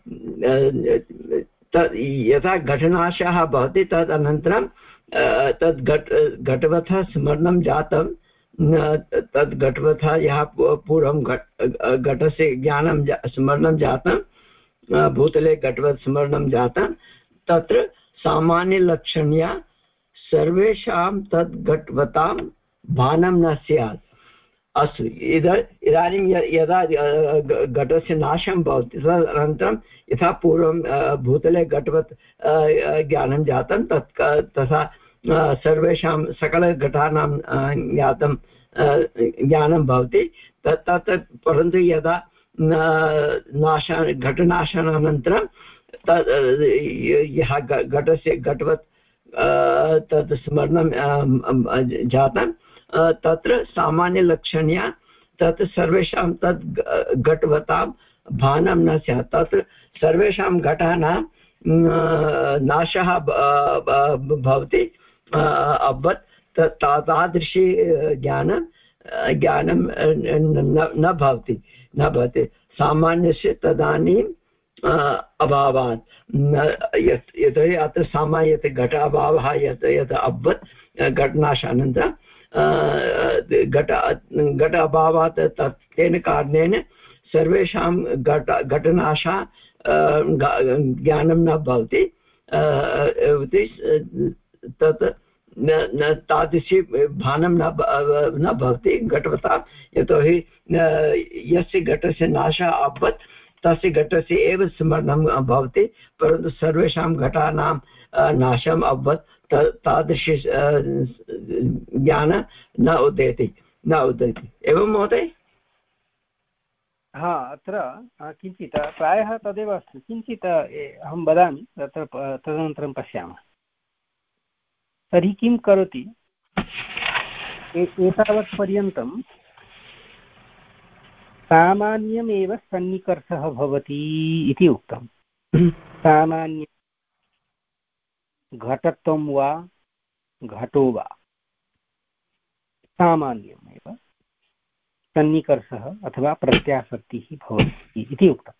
यथा घटनाशः भवति तदनन्तरं तद् घट घटवतः स्मरणं जातं। तद् घटवतः यः पूर्वं घट घटस्य ज्ञानं स्मरणं जातं भूतले घटवत् स्मरणं जातं तत्र सामान्यलक्षण्या सर्वेषां तद् घटवतां भानं न स्यात्। अस्तु इद इदानीं यदा घटस्य नाशं भवति तदनन्तरं यथा पूर्वं भूतले घटवत् ज्ञानं जातं तत् तथा सर्वेषां सकलघटानां ज्ञातं ज्ञानं भवति तत् तत् परन्तु यदा नाश घटनाशानन्तरं तद् यः घटस्य घटवत् तत् स्मरणं जातं तत्र सामान्यलक्षण्या तत् सर्वेषां तद् घटवतां भानं न स्यात्। तत्र सर्वेषां घटानां नाशः भवति अभवत् तादृशी ज्ञानं ज्ञानं न भवति न भवति सामान्यस्य तदानीम् अभावात्। यतोहि अत्र सामान्य यत् घट अभावः यत् यत् अभवत् घटनाशानन्तरं घट घट अभावात् तत् तेन कारणेन सर्वेषां घट घटनाशा ज्ञानं न भवति। तत् न तादृशी भानं न न भवति घटवतां। यतोहि यस्य घटस्य नाशः अभवत् तस्य घटस्य एव स्मरणं भवति परन्तु सर्वेषां घटानां नाशम् अभवत् तादृशी ज्ञान न उदेति न उदेति। एवं महोदय हा अत्र किञ्चित् प्रायः तदेव अस्ति किञ्चित् अहं वदामि तत्र तदनन्तरं पश्यामः। तर्हि किं करोति एतावत् पर्यन्तं सामान्यमेव सन्निकर्षः भवति इति उक्तं। सामान्य घटत्वं वा घटो वा सामान्यमेव सन्निकर्षः अथवा प्रत्यासक्तिः भवति इति उक्तम्।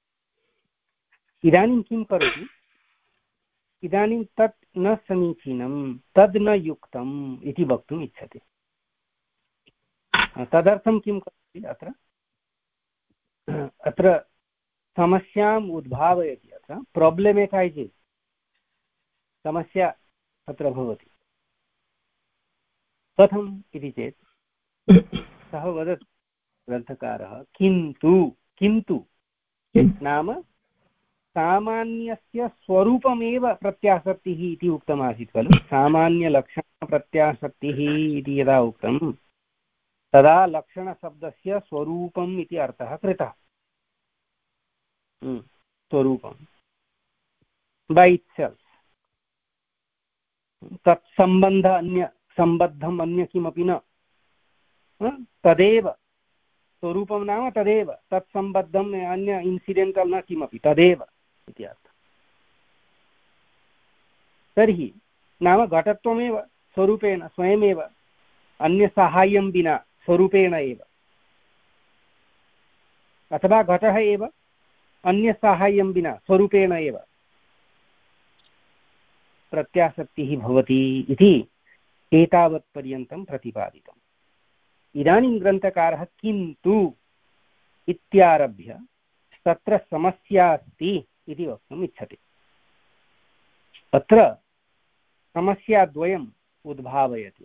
इदानीं किं करोति, इदानीं तत् न समीचीनं, तद् न युक्तम् इति वक्तुम् इच्छति। तदर्थं किं करोति, अत्र अत्र समस्याम् उद्भावयति, अत्र प्राब्लेमेटैजेस्, समस्या अत्र भवति। कथम् इति चेत् सः वदति ग्रन्थकारः किन्तु किन्तु नाम सामान्यस्य स्वरूपमेव प्रत्यासक्तिः इति उक्तमासीत् खलु। सामान्यलक्षणप्रत्यासक्तिः इति यदा उक्तं तदा लक्षणशब्दस्य स्वरूपम् इति अर्थः कृतः। स्वरूपं बै इट्सेल्फ्, तत्सम्बन्ध अन्य सम्बद्धम् अन्य किमपि न, तदेव स्वरूपं नाम तदेव, तत्सम्बद्धम् अन्य इन्सिडेण्टल् न किमपि, तदेव इति अर्थः। तर्हि नाम घटत्वमेव स्वरूपेण स्वयमेव, अन्य साहाय्यं विना स्वरूपेण एव, अथवा घटः एव अन्य साहाय्यं विना स्वरूपेण एव प्रत्यासक्तिः भवति इति एतावत्पर्यन्तं प्रतिपादितम्। इदानीं ग्रन्थकारः किन्तु इत्यारभ्य तत्र समस्या अस्ति इति वक्तुम् इच्छति। अत्र समस्याद्वयम् उद्भावयति।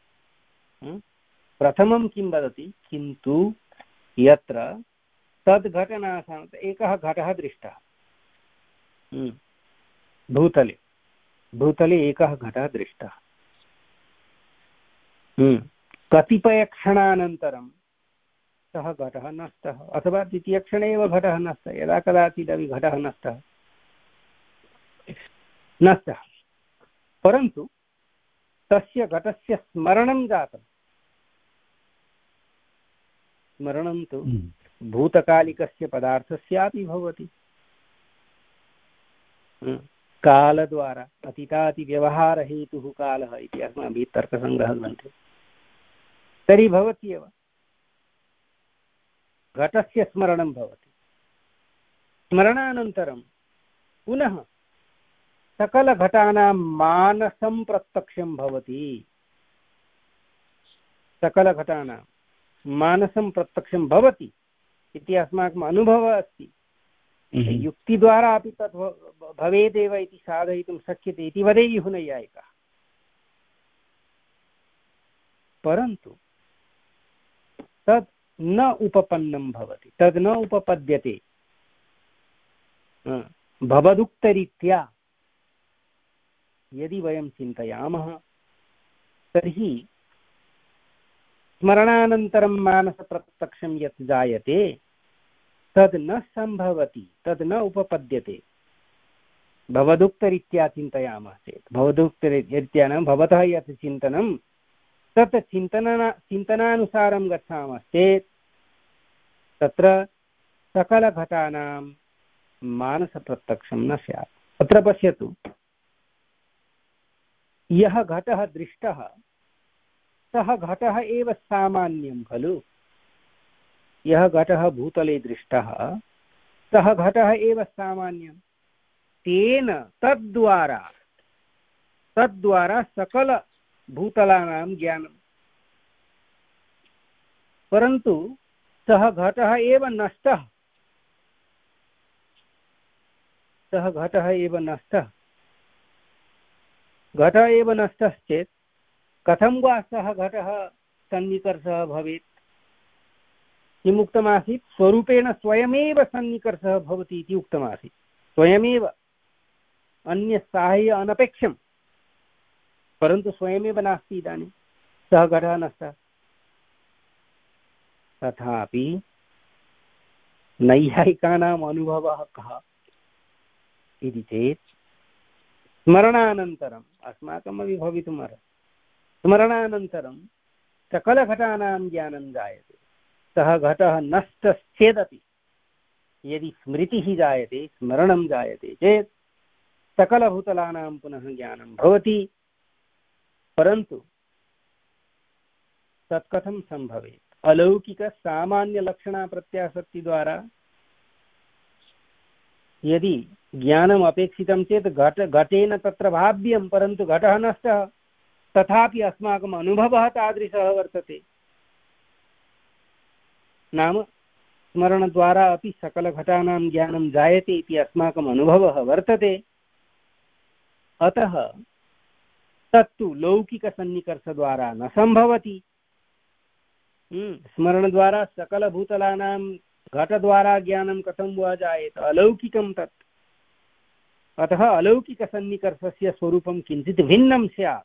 प्रथमं किं वदति, किन्तु यत्र तद् घटनासां एकः घटः दृष्टः, भूतले भूतले एकः घटः दृष्टः, कतिपयक्षणानन्तरं सः घटः नष्टः, अथवा द्वितीयक्षणे एव घटः नष्टः, यदा कदाचिदपि घटः नष्टः नष्टः परन्तु तस्य घटस्य स्मरणं जातं। स्मरणं तु भूतकालिकस्य पदार्थस्यापि भवति, कालद्वारा, अतीतातिव्यवहारहेतुः कालः इति अस्माभिः तर्कसङ्ग्रहग्रन्थे। तर्हि भवति एव घटस्य स्मरणं भवति। स्मरणानन्तरं पुनः सकलघटानां मानसं प्रत्यक्षं भवति। सकलघटानां मानसं प्रत्यक्षं भवति इति अस्माकम् अनुभवः अस्ति। युक्तिद्वारा अपि तद् भवेदेव इति साधयितुं शक्यते इति वदेयुः नैयायिकाः। परन्तु तद् न उपपन्नं भवति, तद् न उपपद्यते। भवदुक्तरीत्या यदि वयं चिन्तयामः तर्हि स्मरणानन्तरं मानसप्रत्यक्षं यत् जायते तद् न सम्भवति, तद् न उपपद्यते। भवदुक्तरीत्या चिन्तयामः चेत्, भवदुक्तरीत्या नाम भवतः यत् चिन्तनं तत् चिन्तन चिन्तनानुसारं गच्छामश्चेत् तत्र सकलघटानां मानसप्रत्यक्षं न स्यात्। अत्र पश्यतु, यः घटः दृष्टः सः घटः एव सामान्यं खलु। यः घटः भूतले दृष्टः सः घटः एव सामान्यं। तेन तद्द्वारा तद्द्वारा सकलभूतलानां ज्ञानं। परन्तु सः घटः एव नष्टः, सः घटः एव नष्टः घटः एव नष्टश्चेत् कथं वा सः घटः सन्निकर्षः भवेत्? किमुक्तमासीत्? स्वरूपेण स्वयमेव सन्निकर्षः भवति इति उक्तमासीत्। स्वयमेव, अन्यसाहाय्य अनपेक्षं, परन्तु स्वयमेव नास्ति। इदानीं सः घटः नष्टः। तथापि नैयायिकानाम् अनुभवः कः इति चेत् स्मरणानन्तरम् अस्माकमपि भवितुमर्हति स्मरणानन्तरं सकलघटानां ज्ञानं जायते सः घटः नष्टश्चेदपि यदि स्मृतिः जायते स्मरणं जायते चेत् सकलभूतलानां पुनः ज्ञानं भवति परन्तु तत् कथं सम्भवेत् अलौकिकसामान्यलक्षणप्रत्यासक्तिद्वारा यदि ज्ञानम् अपेक्षितं चेत् घट घटेन तत्र भाव्यं परन्तु घटः नष्टः तथापि अस्माकम् अनुभवः तादृशः वर्तते नाम स्मरणद्वारा अपि सकलघटानां ज्ञानं जायते इति अस्माकम् अनुभवः वर्तते अतः तत्तु लौकिकसन्निकर्षद्वारा न सम्भवति स्मरणद्वारा सकलभूतलानां घटद्वारा ज्ञानं कथं वा जायेत अलौकिकं तत् अतः अलौकिकसन्निकर्षस्य स्वरूपं किञ्चित् भिन्नं स्यात्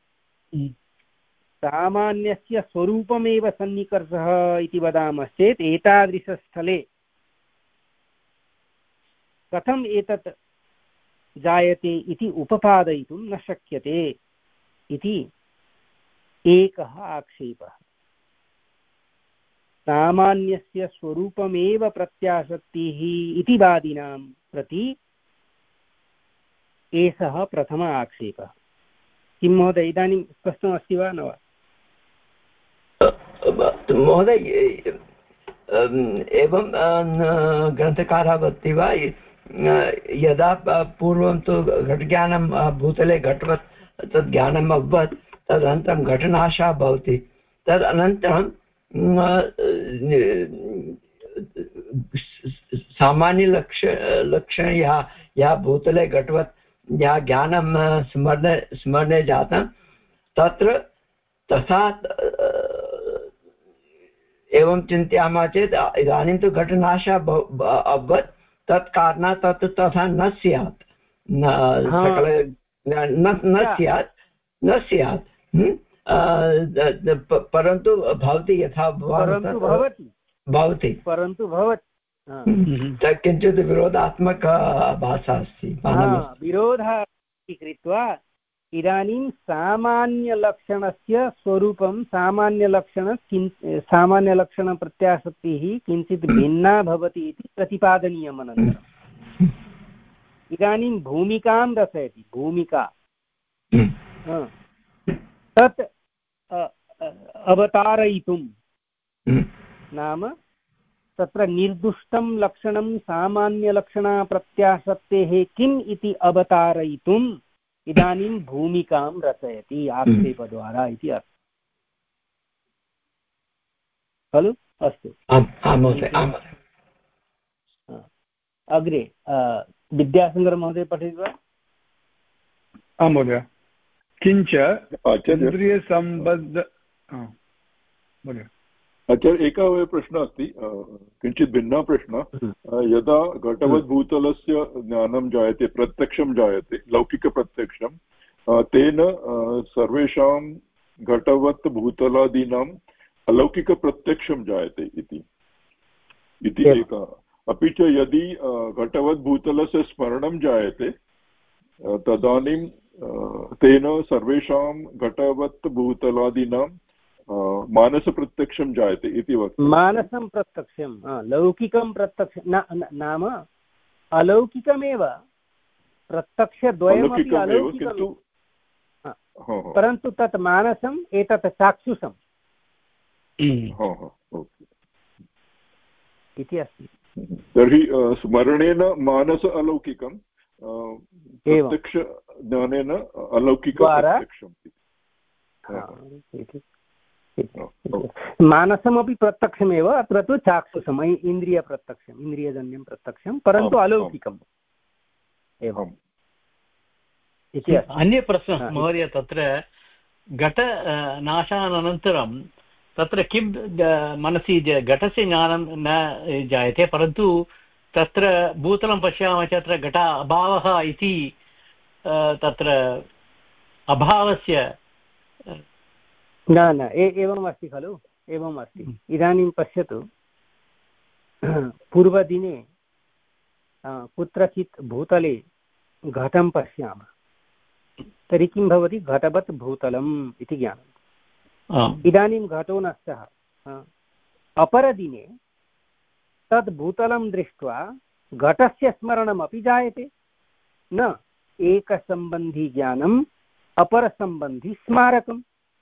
सामान्यस्य स्वरूपमेव सन्निकर्षः इति वदामश्चेत् एतादृशस्थले कथम् एतत् जायते इति उपपादयितुं न शक्यते इति एकः आक्षेपः सामान्यस्य स्वरूपमेव प्रत्यासक्तिः इति वादिनां प्रति एषः प्रथम आक्षेपः किं महोदय इदानीं स्पष्टमस्ति वा न वा महोदय एवं ग्रन्थकारः वदति वा यदा पूर्वं तु घटज्ञानं भूतले घटवत् तद् ज्ञानम् अभवत् तदनन्तरं घटनाशः भवति तदनन्तरं सामान्यलक्ष लक्षण या या भूतले घटवत् या ज्ञानं स्मरणे स्मरणे जातं तत्र तथा एवं चिन्तयामः चेत् इदानीं तु घटनाशः अभवत् तत् कारणात् तत् तथा न स्यात् न स्यात् न स्यात् परन्तु भवति यथा भवति भवति परन्तु भवति किञ्चित् विरोधात्मक भाषा अस्ति विरोधः कृत्वा इदानीं सामान्यलक्षणस्य स्वरूपं सामान्यलक्षण सामान्यलक्षणप्रत्यासक्तिः किञ्चित् भिन्ना भवति इति प्रतिपादनीयम् अनन्तरम् इदानीं भूमिकां रचयति भूमिका तत् अवतारयितुं नाम तत्र निर्दुष्टं लक्षणं सामान्यलक्षणप्रत्यासक्तेः किम् इति अवतारयितुम् इदानीं भूमिकां रचयति आक्षेपद्वारा इति अर्थः खलु अस्तु अग्रे विद्यासागर महोदय पठति वा आं महोदय किञ्च इन्द्रियसम्बद्ध आचार्य एकः एव प्रश्नः अस्ति किञ्चित् भिन्नः प्रश्नः यदा घटवद्भूतलस्य ज्ञानं जायते प्रत्यक्षं जायते लौकिकप्रत्यक्षं तेन सर्वेषां घटवत् भूतलादीनाम् अलौकिकप्रत्यक्षं जायते इति इति एकः अपि च यदि घटवद्भूतलस्य स्मरणं जायते तदानीं तेन सर्वेषां घटवत् भूतलादीनां मानसप्रत्यक्षं जायते इति वक्तुं मानसं प्रत्यक्षं लौकिकं प्रत्यक्षं नाम अलौकिकमेव प्रत्यक्षद्वयमपि अलौकिकं परन्तु तत् मानसम् एतत् चाक्षुषम् इति अस्ति तर्हि स्मरणेन मानस अलौकिकं प्रत्यक्षज्ञानेन अलौकिकप्रत्यक्षम् मानसमपि प्रत्यक्षमेव अत्र तु चाक्षुषम् इन्द्रियप्रत्यक्षम् इन्द्रियजन्यं प्रत्यक्षं परन्तु अलौकिकम् एवम् इति अन्य प्रश्नः महोदय तत्र घट नाशानन्तरं तत्र किं मनसि घटस्य ज्ञानं न जायते परन्तु तत्र भूतलं पश्यामः चेत् तत्र घट अभावः इति तत्र अभावस्य न न एवम् अस्ति खलु एवम् अस्ति इदानीं पश्यतु पूर्वदिने कुत्रचित् भूतले घटं पश्यामः तर्हि किं भवति घटवत् भूतलम् इति ज्ञानम्। इदानीं घटो नष्टः, अपरदिने तद् भूतलं दृष्ट्वा घटस्य स्मरणमपि जायते। न एकसम्बन्धी ज्ञानम् अपरसम्बन्धी स्मारकम्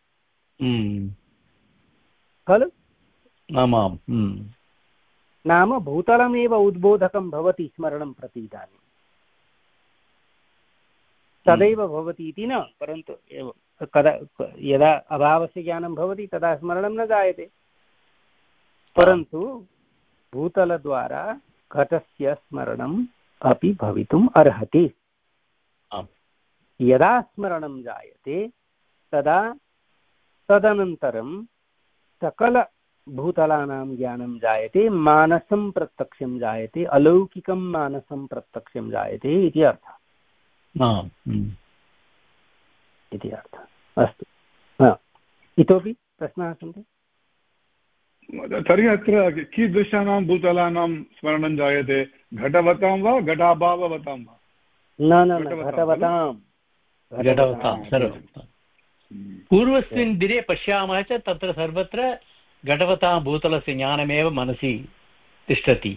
खलु। आमाम्। नाम भूतलमेव उद्बोधकं भवति स्मरणं प्रति। इदानीं तदैव भवति इति न, परन्तु कदा यदा अभावस्य ज्ञानं भवति तदा स्मरणं न जायते, परन्तु भूतलद्वारा घटस्य स्मरणम् अपि भवितुम् अर्हति। यदा स्मरणं जायते तदा तदनन्तरं सकलभूतलानां ज्ञानं जायते, मानसं प्रत्यक्षं जायते, अलौकिकं मानसं प्रत्यक्षं जायते इति अर्थः। इति अर्थः। अस्तु, इतोपि प्रश्नाः सन्ति? तर्हि अत्र कीदृशानां भूतलानां स्मरणं जायते? घटवतां वा घटाभाववतां वा? न न घटवतां घटवतां सर्वं। पूर्वस्मिन् दिने पश्यामः चेत् तत्र सर्वत्र घटवतां भूतलस्य ज्ञानमेव मनसि तिष्ठति।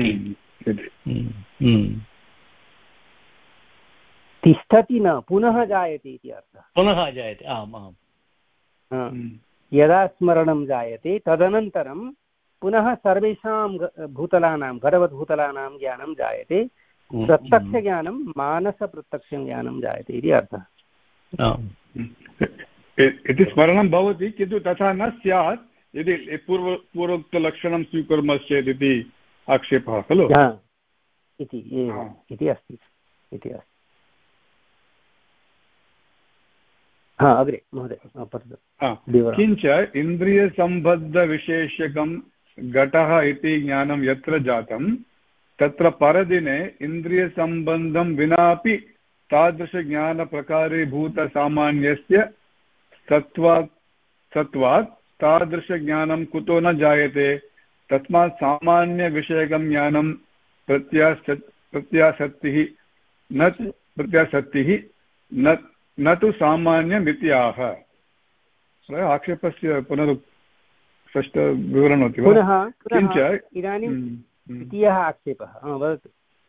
तिष्ठति न, पुनः जायते इति अर्थः। पुनः जायते, आम् आम्। यदा स्मरणं जायते तदनन्तरं पुनः सर्वेषां भूतलानां घटवद्भूतलानां ज्ञानं जायते, प्रत्यक्षज्ञानं मानसप्रत्यक्षं ज्ञानं जायते इति अर्थः। इति स्मरणं भवति, किन्तु तथा न स्यात् यदि पूर्व पूर्वोक्तलक्षणं स्वीकुर्मश्चेत् इति आक्षेपः खलु। इति इति अस्ति इति अस्ति। हा, अग्रे महोदय। किञ्च इन्द्रियसम्बद्धविशेषकं घटः इति ज्ञानं यत्र जातं तत्र परदिने इन्द्रियसम्बन्धं विनापि तादृशज्ञानप्रकारीभूतसामान्यस्य सत्त्वात् सत्त्वात् तादृशज्ञानं कुतो न जायते? तस्मात् सामान्यविषयकं ज्ञानं प्रत्यासत् प्रत्यासत्तिः न प्रत्यासत्तिः न न तु सामान्यमिति आह। आक्षेपस्य पुनः स्पष्टविवरणं भवति वा? किञ्च इदानीं द्वितीयः आक्षेपः वदतु।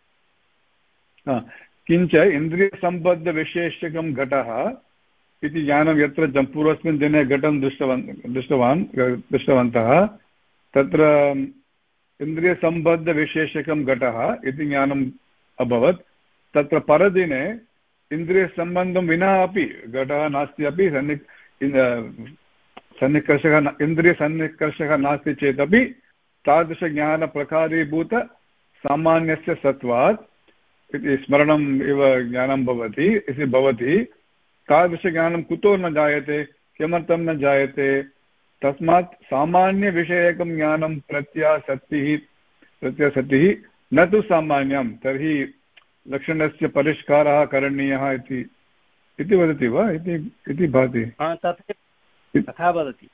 किञ्च इन्द्रियसम्बद्धविशेषकं घटः इति ज्ञानं यत्र पूर्वस्मिन् दिने घटं दृष्टवान् दृष्टवान् दृष्टवन्तः तत्र इन्द्रियसम्बद्धविशेषकं घटः इति ज्ञानम् अभवत्। तत्र परदिने इन्द्रियसम्बन्धं विना अपि घटः नास्ति अपि सन्नि सन्निकर्षः इन्द्रियसन्निकर्षः नास्ति चेदपि तादृशज्ञानप्रकारीभूतसामान्यस्य सत्त्वात् इति स्मरणम् इव ज्ञानं भवति इति भवति। तादृशज्ञानं कुतो न जायते? किमर्थं न जायते? तस्मात् सामान्यविषयकं ज्ञानं प्रत्यासत्तिः प्रत्यासत्तिः न तु सामान्यं। तर्हि लक्षणस्य परिष्कारः करणीयः इति इति वदति वा इति भाति? तथा वदति।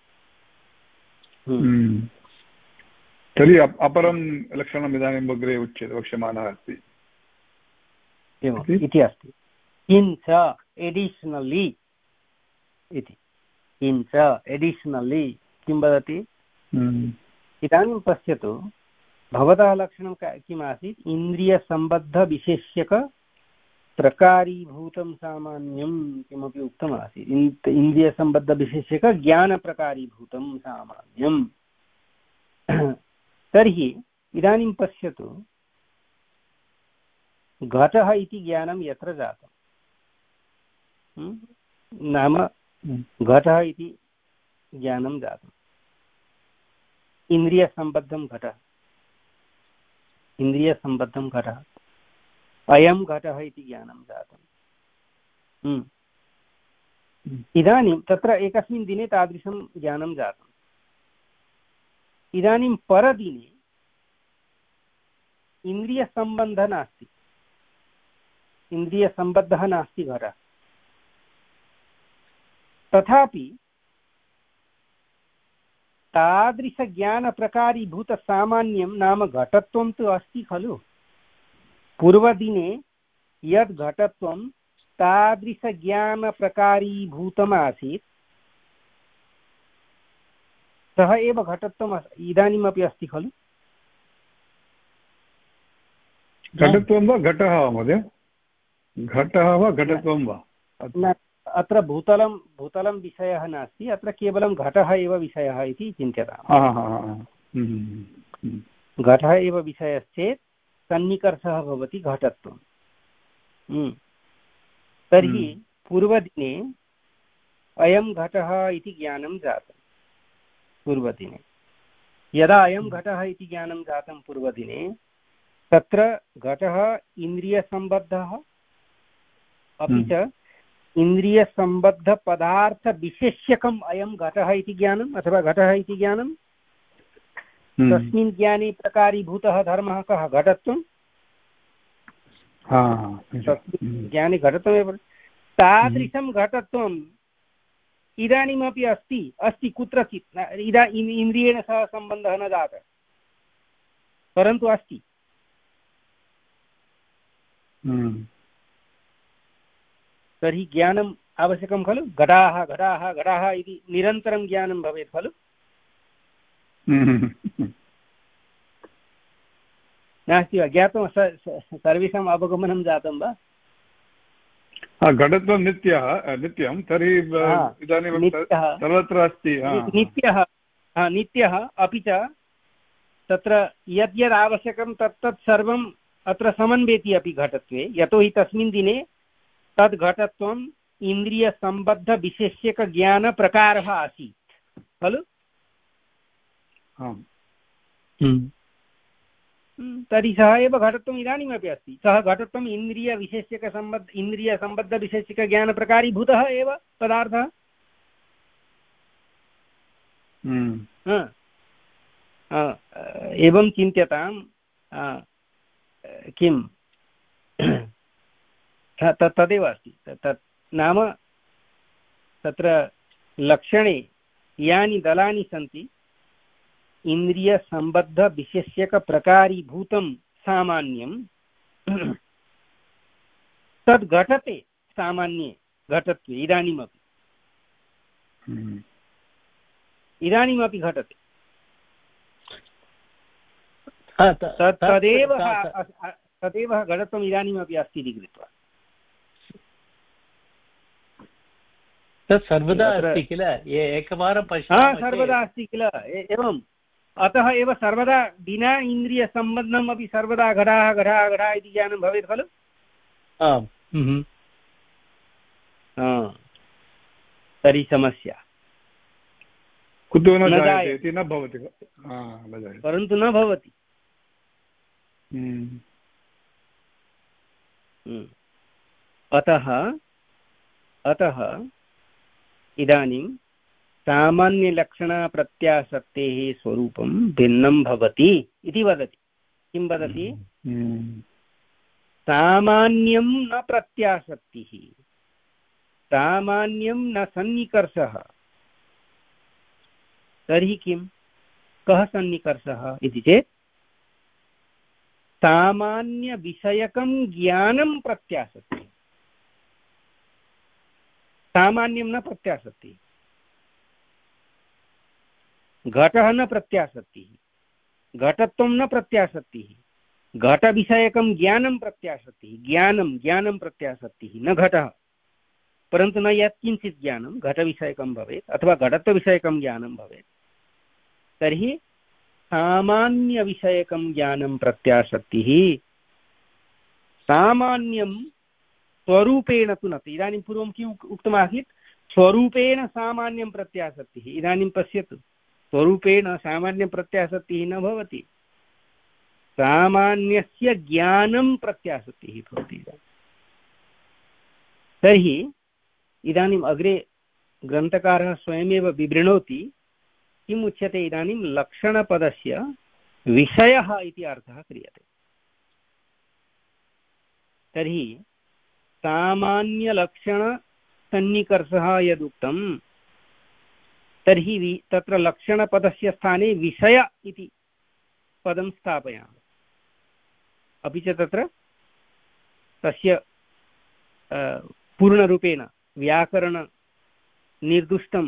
तर्हि अपरं लक्षणम् इदानीम् अग्रे उच्यते वक्ष्यमाणः अस्ति इति अस्ति। किञ्च एडिशनलि इति। किञ्च एडिशनलि किं वदति? इदानीं पश्यतु, भवतः लक्षणं किम् आसीत्? इन्द्रियसम्बद्धविशेष्यक प्रकारीभूतं सामान्यं किमपि उक्तमासीत्। इन्द्रियसम्बद्धविशेष्यक ज्ञानप्रकारीभूतं सामान्यं। तर्हि इदानीं पश्यतु, घटः इति ज्ञानं यत्र जातं, नाम घटः इति ज्ञानं जातम्, इन्द्रियसम्बद्धं घटः, इन्द्रियसम्बद्धं घटः, अयं घटः इति ज्ञानं जातम्। इदानीं तत्र एकस्मिन् दिने तादृशं ज्ञानं जातम्। इदानीं परदिने इन्द्रियसम्बन्धः नास्ति, इन्द्रियसम्बद्धः नास्ति घटः, तथापि तादृशज्ञानप्रकारीभूतसामान्यं नाम घटत्वं तु अस्ति खलु। पूर्वदिने यद् घटत्वं तादृशज्ञानप्रकारीभूतम् आसीत् सः एव घटत्वम् इदानीमपि अस्ति खलु। घटत्वं वा घटः वा महोदय? घटः वा घटत्वं वा? अत्र भूतलं भूतलं विषयः नास्ति, अत्र केवलं घटः एव विषयः इति चिन्त्यताम्। घटः एव विषयश्चेत् सन्निकर्षः भवति घटत्वं। तर्हि पूर्वदिने अयं घटः इति ज्ञानं जातं। पूर्वदिने यदा अयं घटः इति ज्ञानं जातं पूर्वदिने तत्र घटः इन्द्रियसम्बद्धः अपि च इन्द्रियसम्बद्धपदार्थविशेष्यकम् अयं घटः इति ज्ञानम् अथवा घटः इति ज्ञानं। तस्मिन् ज्ञाने प्रकारीभूतः धर्मः कः? घटत्वं। तस्मिन् ज्ञाने घटत्वमेव। तादृशं घटत्वम् इदानीमपि अस्ति अस्ति कुत्रचित्। इदा इन्द्रियेण सह सम्बन्धः न जातः परन्तु अस्ति। तर्हि ज्ञानम् आवश्यकं खलु। घटाः घटाः घटाः इति निरन्तरं ज्ञानं भवेत् खलु। नास्ति वा? ज्ञातं सर्वेषाम् अवगमनं जातं वा? घटत्वं नित्यः नित्यं तर्हि इदानीं सर्वत्र अस्ति। नित्यः नित्यः अपि च तत्र यद्यद् आवश्यकं तत् तत् सर्वम् अत्र समन्वेति अपि घटत्वे। यतोहि तस्मिन् दिने तद् घटत्वम् इन्द्रियसम्बद्धविशेष्यकज्ञानप्रकारः आसीत् खलु। तर्हि सः एव घटत्वम् इदानीमपि अस्ति। सः घटत्वम् इन्द्रियविशेष्यकसम्बद्ध इन्द्रियसम्बद्धविशेष्यकज्ञानप्रकारीभूतः एव पदार्थः। एवं चिन्त्यतां किं तदेव अस्ति। तत् नाम तत्र लक्षणे यानि दलानि सन्ति इन्द्रियसम्बद्धविशेष्यकप्रकारीभूतं सामान्यं तद् घटते सामान्ये घटत्वे इदानीमपि इदानीमपि घटते। तदेव तदेव घटत्वम् इदानीमपि अस्ति इति कृत्वा तत् सर्वदा अस्ति किल। एकवारं पश्यामः सर्वदा अस्ति किल। एवम् अतः एव सर्वदा विना इन्द्रियसम्बन्धम् अपि सर्वदा घटाः घटाः घटाः इति ज्ञानं भवेत् खलु। तर्हि समस्या कुतो न जायते इति न भवति परन्तु न भवति। अतः अतः इदानीं सामान्यलक्षणप्रत्यासक्तेः स्वरूपं भिन्नं भवति इति वदति। किं वदति? सामान्यं न प्रत्यासक्तिः, सामान्यं न सन्निकर्षः। तर्हि किं कः सन्निकर्षः इति चेत् सामान्यविषयकं ज्ञानं प्रत्यासक्तिः। सामान्यं न प्रत्यासक्तिः। घटः न प्रत्यासक्तिः, घटत्वं न प्रत्यासक्तिः, घटविषयकं ज्ञानं प्रत्यासक्तिः। ज्ञानं ज्ञानं प्रत्यासक्तिः न घटः परन्तु न यत्किञ्चित् ज्ञानं घटविषयकं भवेत् अथवा घटत्वविषयकं ज्ञानं भवेत्। तर्हि सामान्यविषयकं ज्ञानं प्रत्यासक्तिः। सामान्यं स्वरूपेण तु न। इदानीं पूर्वं किम् उक्तमासीत्? स्वरूपेण सामान्यं प्रत्यासक्तिः। इदानीं पश्यतु, स्वरूपेण सामान्यं प्रत्यासक्तिः न भवति, सामान्यस्य ज्ञानं प्रत्यासक्तिः भवति। तर्हि इदानीम् अग्रे ग्रन्थकारः स्वयमेव विवृणोति किम् उच्यते। इदानीं लक्षणपदस्य विषयः इति अर्थः क्रियते। तर्हि सामान्यलक्षणसन्निकर्षः यदुक्तं तर्हि वि तत्र लक्षणपदस्य स्थाने विषय इति पदं स्थापयामः। अपि च तत्र तस्य पूर्णरूपेण व्याकरणनिर्दिष्टं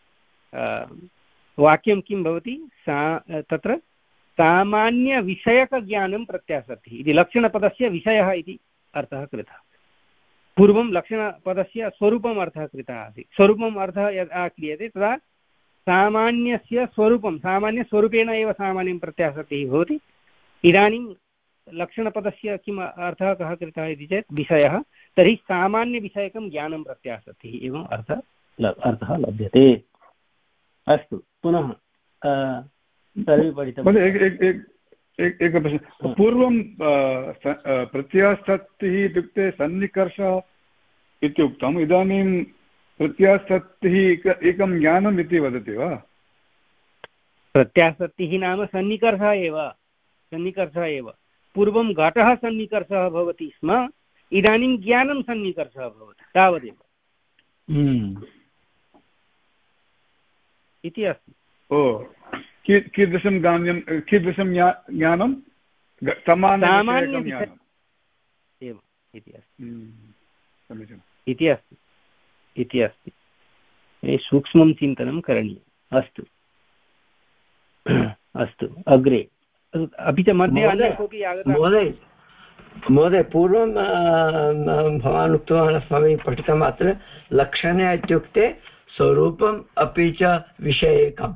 वाक्यं किं भवति, सा तत्र सामान्यविषयकज्ञानं प्रत्यासत्तिः इति लक्षणपदस्य विषयः इति अर्थः कृतः। पूर्वं लक्षणपदस्य स्वरूपम् अर्थः कृतः आसीत्। स्वरूपम् अर्थः यदा क्रियते तदा सामान्यस्य स्वरूपं सामान्यस्वरूपेण एव सामान्यं प्रत्यासत्तिः भवति। इदानीं लक्षणपदस्य किम् अर्थः कः कृतः इति चेत् विषयः, तर्हि सामान्यविषयकं ज्ञानं प्रत्यासत्तिः एवम् अर्थः अर्थः लभ्यते। अस्तु, पुनः सर्वे पठितम्। एकः प्रश्नः। पूर्वं प्रत्यासत्तिः इत्युक्ते सन्निकर्षः इत्युक्तम्, इदानीं प्रत्यासत्तिः एकं ज्ञानम् इति वदति वा? प्रत्यासत्तिः नाम सन्निकर्षः एव, सन्निकर्षः एव। पूर्वं घटः सन्निकर्षः भवति स्म, इदानीं ज्ञानं सन्निकर्षः भवति, तावदेव इति अस्ति। ओ कीदृशं ज्ञानं, कीदृशं ज्ञानं? सामान्यविषयकं ज्ञानम् एवम् इति अस्ति, समीचीनम् इति अस्ति इति अस्ति। सूक्ष्मं चिन्तनं करणीयम्। अस्तु अस्तु, अग्रे। अपि च मध्ये अन्य कोऽपि आगतः? महोदय महोदय पूर्वं भवान् उक्तवान्, अस्माभिः पठितम् अत्र लक्षणे इत्युक्ते स्वरूपम् अपि च विषयकम्।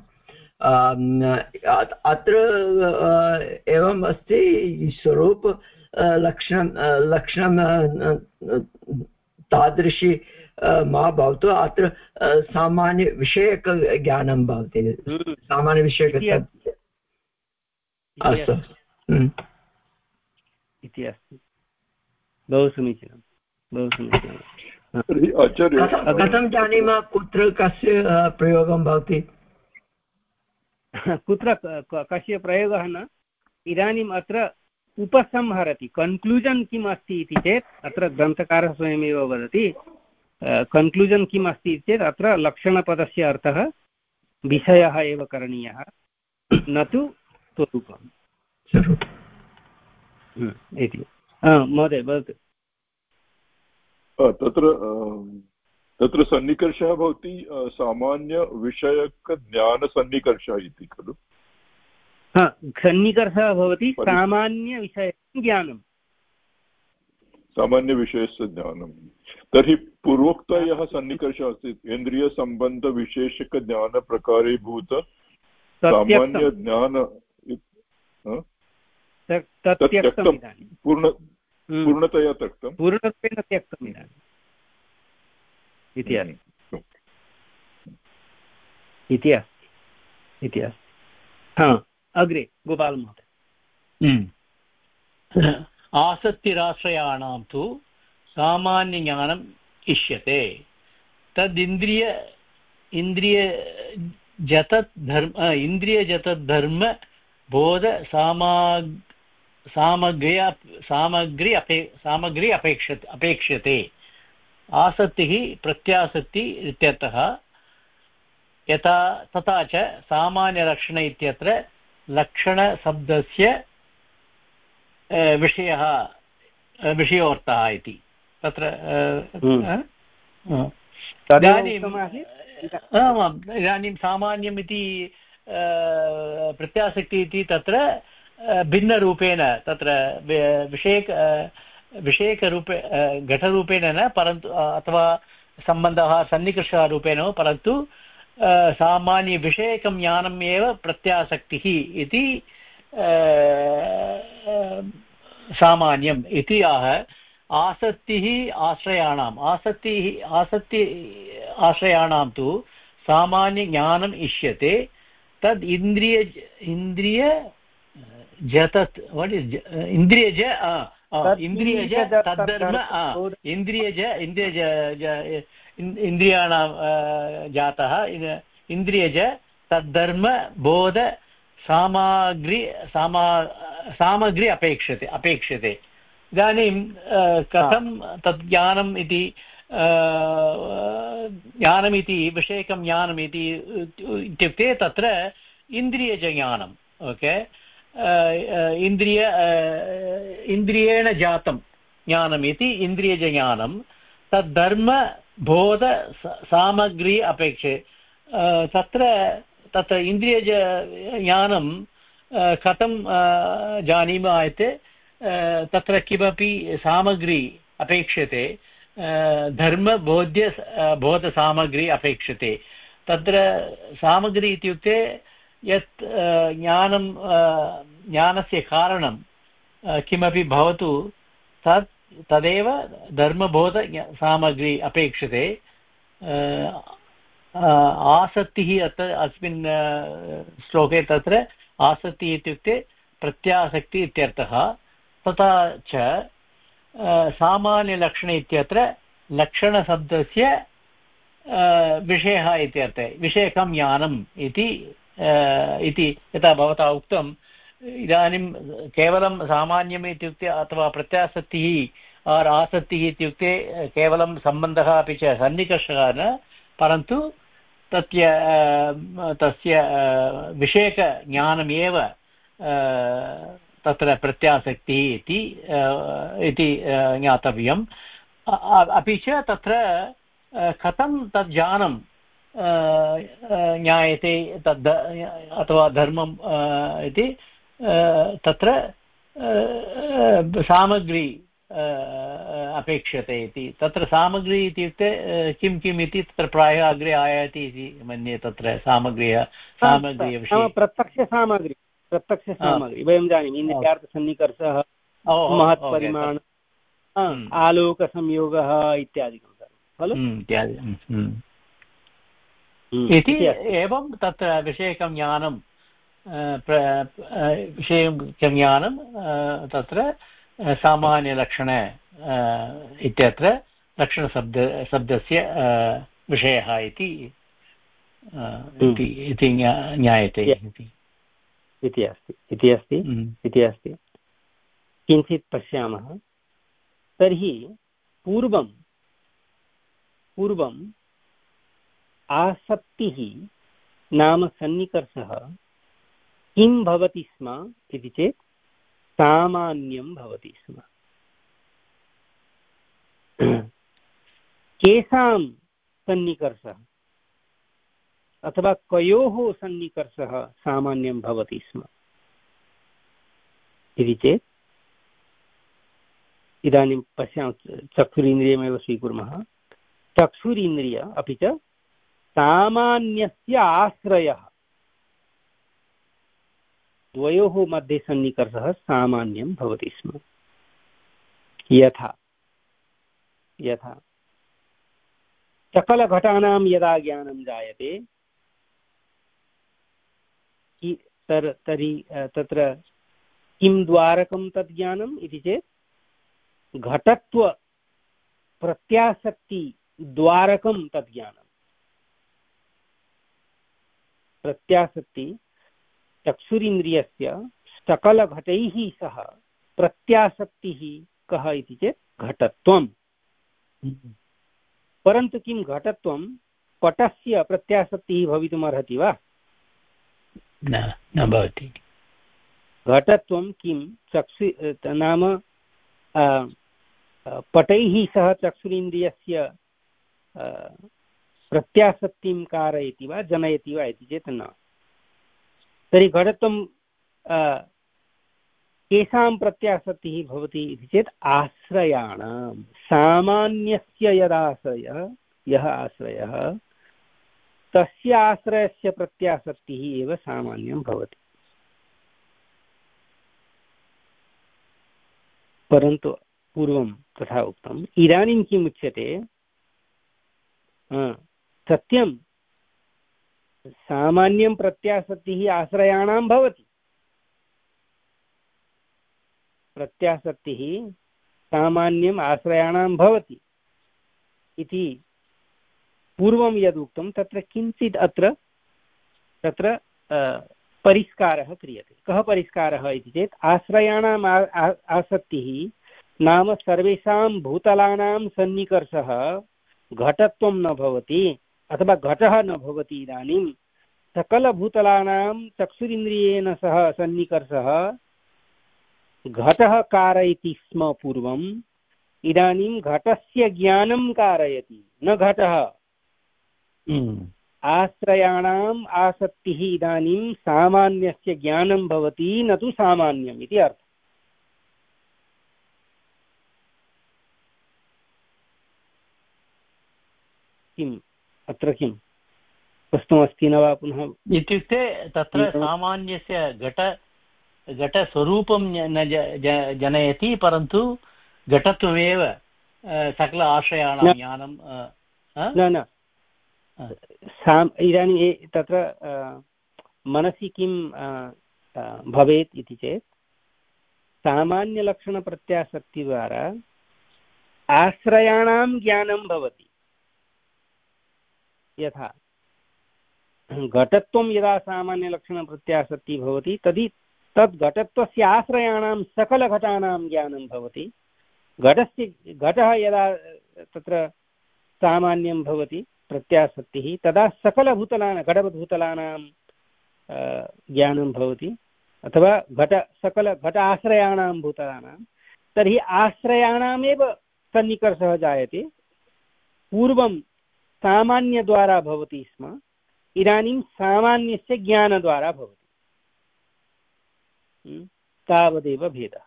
अत्र एवम् अस्ति, स्वरूप लक्षणं लक्षणं तादृशी मा भवतु, अत्र सामान्यविषयकज्ञानं भवति, सामान्यविषयक अस्तु इति अस्ति। बहु समीचीनं, बहु समीचीनं। कथं जानीमः कुत्र कस्य प्रयोगं भवति? कुत्र कस्य प्रयोगः न, इदानीम् अत्र उपसंहरति, कन्क्लूजन् किम् अस्ति इति चेत् अत्र ग्रन्थकारः स्वयमेव वदति। कन्क्लूजन् किम् अस्ति इति चेत् अत्र लक्षणपदस्य अर्थः विषयः एव करणीयः, न तु स्वरूपम् इति। महोदय वदतु। तत्र तत्र सन्निकर्षः भवति सामान्यविषयकज्ञानसन्निकर्षः इति खलु? सन्निकर्षः भवति सामान्यविषयकं ज्ञानं, सामान्यविषयस्य ज्ञानं। तर्हि पूर्वोक्तः यः सन्निकर्षः अस्ति इन्द्रियसम्बन्धविशेषकज्ञानप्रकारीभूत सामान्यज्ञान पूर्ण पूर्णतया त्यक्तं, पूर्णरूपेण त्यक्तम् इदानीम् इति अस्ति इति अस्ति इति अस्ति। हा, अग्रे गोपालमहोदय। आसक्तिराश्रयाणां तु सामान्यज्ञानम् इष्यते, तदिन्द्रिय इन्द्रियजतत् धर्म इन्द्रियजतत् धर्म बोध सामा सामग्री सामग्री अपे सामग्री अपेक्षते अपेक्ष्यते। आसक्तिः प्रत्यासक्ति इत्यर्थः। यथा तथा च सामान्यलक्षण इत्यत्र लक्षणशब्दस्य विषयः विषयोऽर्थः इति तत्र इदानीं इदानीं सामान्यम् इति प्रत्यासक्ति इति तत्र भिन्नरूपेण तत्र विषयक विषयकरूपे घटरूपेण न, परन्तु अथवा सम्बन्धः सन्निकर्षः रूपेण, परन्तु सामान्यविषयकं ज्ञानम् एव प्रत्यासक्तिः इति सामान्यम् इति आह। आसक्तिः आश्रयाणाम् आसक्तिः आसक्ति आश्रयाणां तु सामान्यज्ञानम् इष्यते, तद् इन्द्रिय इन्द्रिय जतत् वाट् इस् इन्द्रियज इन्द्रियज तद्धर्म इन्द्रियज इन्द्रियज इन्द्रियाणां जातः इन्द्रियज तद्धर्म बोध सामग्री सामा सामग्री अपेक्षते अपेक्षते। इदानीं कथं तद् ज्ञानम् इति ज्ञानमिति विषयकं ज्ञानमिति इत्युक्ते तत्र इन्द्रियज्ञानम् ओके इन्द्रिय इन्द्रियेण जातं ज्ञानमिति इन्द्रियज्ञानं तद्धर्मबोध सामग्री अपेक्षे तत्र तत्र इन्द्रियज ज्ञानं कथं जानीमः इति तत्र किमपि सामग्री अपेक्षते धर्मबोध्य बोधसामग्री अपेक्षते तत्र सामग्री इत्युक्ते यत् ज्ञानं ज्ञानस्य कारणं किमपि भवतु तत् तदेव धर्मबोध सामग्री अपेक्षते आसक्तिः अत्र अस्मिन् श्लोके तत्र आसक्तिः इत्युक्ते प्रत्यासक्ति इत्यर्थः तथा च सामान्यलक्षणे इत्यत्र लक्षणशब्दस्य विषयः इत्यर्थे विषयकं ज्ञानम् इति इति यथा भवता उक्तम् इदानीं केवलं सामान्यम् इत्युक्ते अथवा प्रत्यासक्तिः और आसक्तिः इत्युक्ते केवलं सम्बन्धः अपि च सन्निकर्षः न परन्तु तस्य तस्य विषयकज्ञानमेव तत्र प्रत्यासक्तिः इति इति ज्ञातव्यम् अपि च तत्र कथं तद् ज्ञानं ज्ञायते तद् अथवा धर्मम् इति तत्र सामग्री अपेक्षते इति तत्र सामग्री इत्युक्ते किं किम् इति तत्र प्रायः अग्रे आयाति इति मन्ये तत्र सामग्र्यः सामग्र्यविषये प्रत्यक्षसामग्री प्रत्यक्षसामग्री वयं जानीमः इन्द्रियार्थसन्निकर्षः महत्परिमाण आलोकसंयोगः इत्यादिकं खलु इति एवं तत्र विषयकं ज्ञानं विषयकं ज्ञानं तत्र सामान्यलक्षण इत्यत्र लक्षणशब्द शब्दस्य विषयः इति इति ज्ञायते इति अस्ति इति अस्ति इति अस्ति किञ्चित् पश्यामः तर्हि पूर्वं पूर्वम् आसक्तिः नाम सन्निकर्षः किं भवति स्म इति चेत् सामान्यं भवति स्म केषां सन्निकर्षः अथवा कयोः सन्निकर्षः सामान्यं भवति स्म इति चेत् इदानीं पश्यामः चक्षुरिन्द्रियमेव स्वीकुर्मः चक्षुरिन्द्रिय अपि च सामान्यस्य आश्रयः द्वयोः मध्ये सन्निकर्षः सामान्यं भवति स्म यथा यथा सकलघटानां यदा ज्ञानं जायते तर्हि तत्र किं द्वारकं तद् ज्ञानम् इति चेत् घटत्व प्रत्यासक्ति द्वारकं तद् ज्ञानं प्रत्यासक्ति चक्षुरिन्द्रियस्य सकलघटैः सह प्रत्यासक्तिः कः इति चेत् घटत्वम् परन्तु किं घटत्वं पटस्य प्रत्यासक्तिः भवितुमर्हति वा न न भवति घटत्वं किं चक्षु नाम पटैः सह चक्षुरिन्द्रियस्य प्रत्यासक्तिं कारयति वा जनयति वा इति चेत् न तर्हि घटत्वं केषां प्रत्यासक्तिः भवति इति चेत् आश्रयाणां सामान्यस्य यदाश्रयः यः आश्रयः तस्य आश्रयस्य प्रत्यासक्तिः एव सामान्यं भवति परन्तु पूर्वं तथा उक्तम् इदानीं किम् उच्यते सत्यं सामान्यं प्रत्यासक्तिः आश्रयाणां भवति प्रत्यासक्तिः सामान्यम् आश्रयाणां भवति इति पूर्वं यदुक्तं तत्र किञ्चित् अत्र तत्र परिष्कारः क्रियते कः परिष्कारः इति चेत् आश्रयाणाम् आसक्तिः नाम सर्वेषां भूतलानां सन्निकर्षः घटत्वं न भवति अथवा घटः न भवति इदानीं सकलभूतलानां चक्षुरिन्द्रियेण सह सन्निकर्षः घटः कारयति स्म पूर्वम्, इदानीं घटस्य ज्ञानं कारयति न घटः। आश्रयाणाम् आसक्तिः इदानीं सामान्यस्य ज्ञानं भवति न तु सामान्यम् इति अर्थः। किम् अत्र किं प्रश्नमस्ति न वा? पुनः इत्युक्ते तत्र सामान्यस्य घट घटस्वरूपं न जनयति, परन्तु घटत्वमेव सकल आश्रयाणां ज्ञानं न न इदानीं तत्र मनसि किं भवेत् इति चेत् सामान्यलक्षणप्रत्यासक्तिद्वारा आश्रयाणां ज्ञानं भवति। यथा घटत्वं यदा सामान्यलक्षणप्रत्यासक्तिः भवति तदि तद् घटत्वस्य आश्रयाणां सकलघटानां ज्ञानं भवति। घटस्य घटः यदा तत्र सामान्यं भवति प्रत्यासक्तिः तदा सकलभूतलानां घटभूतलानां ज्ञानं भवति, अथवा घट सकल घट आश्रयाणां भूतलानां। तर्हि आश्रयाणामेव सन्निकर्षः जायते। पूर्वं सामान्यद्वारा भवति स्म, इदानीं सामान्यस्य ज्ञानद्वारा भवति। तावदेव भेदः।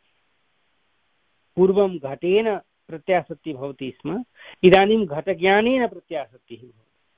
पूर्वं घटेन प्रत्यासक्तिः भवति स्म, इदानीं घटज्ञानेन प्रत्यासक्तिः भवति।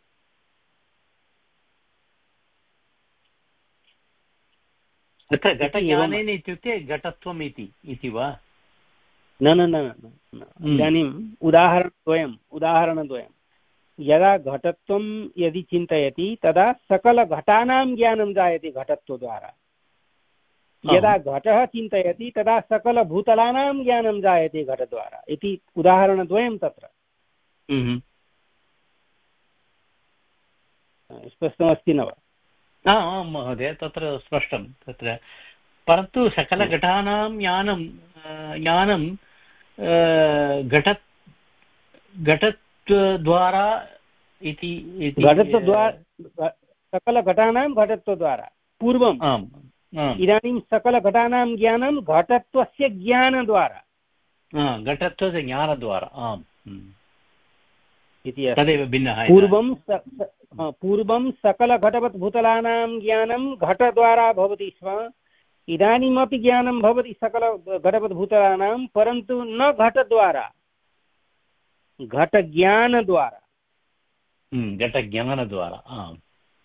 तत्र घटज्ञानेन इत्युक्ते घटत्वम् इति इति वा? न न न न इदानीम् उदाहरणद्वयम् उदाहरणद्वयं यदा घटत्वं यदि चिन्तयति तदा सकलघटानां ज्ञानं जायते घटत्वद्वारा। यदा घटः चिन्तयति तदा सकलभूतलानां ज्ञानं जायते घटद्वारा इति उदाहरणद्वयं तत्र। स्पष्टमस्ति न वा? आम् महोदय, तत्र स्पष्टं। तत्र परन्तु सकलघटानां ज्ञानं ज्ञानं घट घटत्वद्वारा इति घटत्वद्वारा सकलघटानां घटत्वद्वारा पूर्वम्। आम् इदानीं सकलघटानां ज्ञानं घटत्वस्य ज्ञानद्वारा। घटत्वस्य ज्ञानद्वारा आम् इति तदेव भिन्नः। पूर्वं पूर्वं सकलघटवत् भूतलानां ज्ञानं घटद्वारा भवति स्म, इदानीमपि ज्ञानं भवति सकलघटवत् भूतलानां, परन्तु न घटद्वारा, घटज्ञानद्वारा। घटज्ञानद्वारा आम्।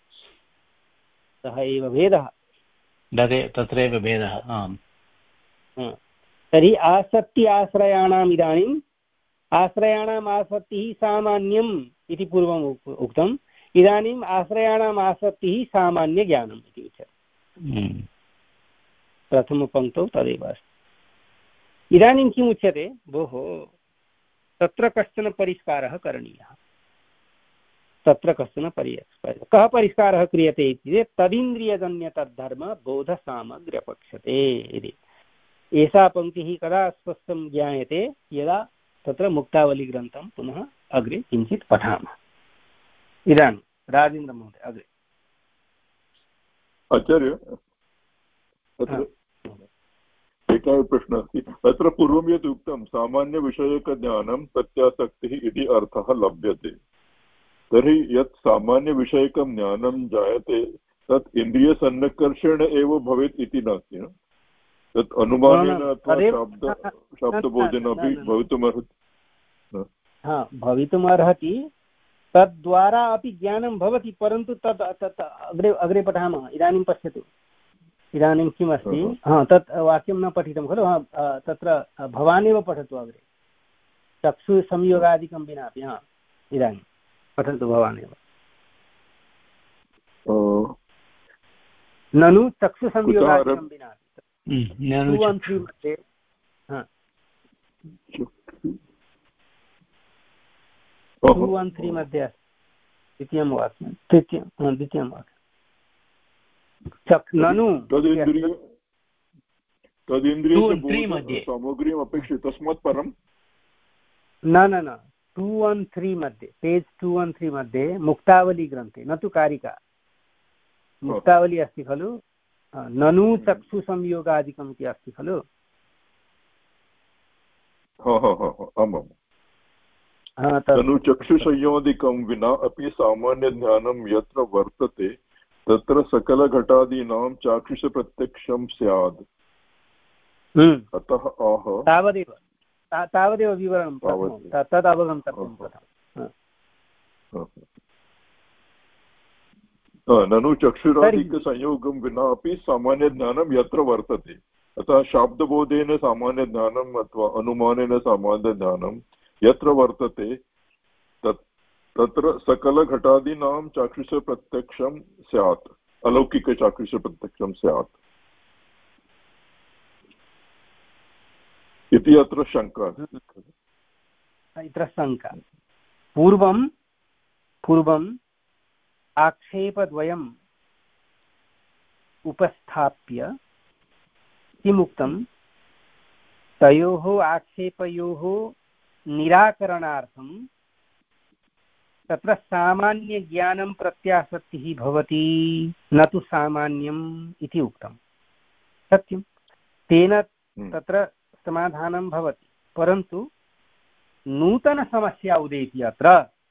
सः एव भेदः। तत्रैव भेदः। आम्। तर्हि आसक्ति आश्रयाणाम् इदानीम् आश्रयाणाम् आसक्तिः सामान्यम् इति पूर्वम् उक्तम्, इदानीम् आश्रयाणाम् आसक्तिः सामान्यज्ञानम् इति उच्यते। प्रथमपङ्क्तौ तदेव अस्ति। इदानीं किम् उच्यते? भोः, तत्र कश्चन परिष्कारः करणीयः। तत्र कश्चन परिष्कारः कः परिष्कारः क्रियते इति चेत् तदिन्द्रियजन्यतद्धर्म बोधसामग्र्यपेक्षते इति। एषा पङ्क्तिः कदा स्पष्टं ज्ञायते? यदा तत्र मुक्तावलीग्रन्थं पुनः अग्रे किञ्चित् पठामः। इदानीं राजेन्द्रमहोदय अग्रे। आचार्य, तत्र एकः प्रश्नः अस्ति। तत्र पूर्वं यत् उक्तं सामान्यविषयकज्ञानं प्रत्यासक्तिः इति अर्थः लभ्यते, तर्हि यत् सामान्यविषयकं ज्ञानं जायते तत् इन्द्रियसन्निकर्षेण एव भवेत् इति नास्ति न? तत् अनुमानेन अथवा शब्द शब्दबोधेनापि भवितुमर्हति। हा, भवितुमर्हति। तद्वारा अपि ज्ञानं भवति, परन्तु तत् तत् अग्रे अग्रे पठामः। इदानीं पश्यतु, इदानीं किम् अस्ति। हा, तत् वाक्यं न पठितं खलु? हा, तत्र भवानेव पठतु अग्रे, चक्षुसंयोगादिकं विनापि। हा, इदानीं पठन्तु भवानेव। ननु चक्षुसंयोगादिकं विनापि टु वन् त्री मध्ये। टु वन् त्री मध्ये अस्ति द्वितीयं वाक्यं, तृतीयं द्वितीयं वाक्यं। ननु तदिन्द्रियस्य सामग्रीम् अपेक्षते तस्मात् परं न न न टु वन् त्री मध्ये पेज् टु वन् त्री मध्ये मुक्तावली ग्रन्थे न तु कारिका मुक्तावली अस्ति खलु ननु चक्षुसंयोगादिकम् इति अस्ति खलु ननु चक्षुसंयोगादिकं विना अपि सामान्यज्ञानं यत्र वर्तते तत्र सकलघटादीनां चाक्षुषप्रत्यक्षं स्यात् अतः आह तावदेव तावदेव विवरणं तद् अवगन्तव्यं प्रथमं ननु चक्षुरादिकसंयोगं विना अपि सामान्यज्ञानं यत्र वर्तते अतः शाब्दबोधेन सामान्यज्ञानम् अथवा अनुमानेन सामान्यज्ञानं यत्र वर्तते तत् तत्र सकलघटादीनां चाक्षुषप्रत्यक्षं स्यात् अलौकिकचाक्षुषप्रत्यक्षं स्यात् इति अत्र शङ्का अत्र शङ्का पूर्वं पूर्वम् आक्षेपद्वयम् उपस्थाप्य किमुक्तं तयोः आक्षेपयोः निराकरणार्थं तत्र सामान्यज्ञानं प्रत्यासत्तिः भवति न तु सामान्यम् इति उक्तं सत्यं तेन तत्र समाधानं भवति परन्तु नूतनसमस्या उदेति अत्र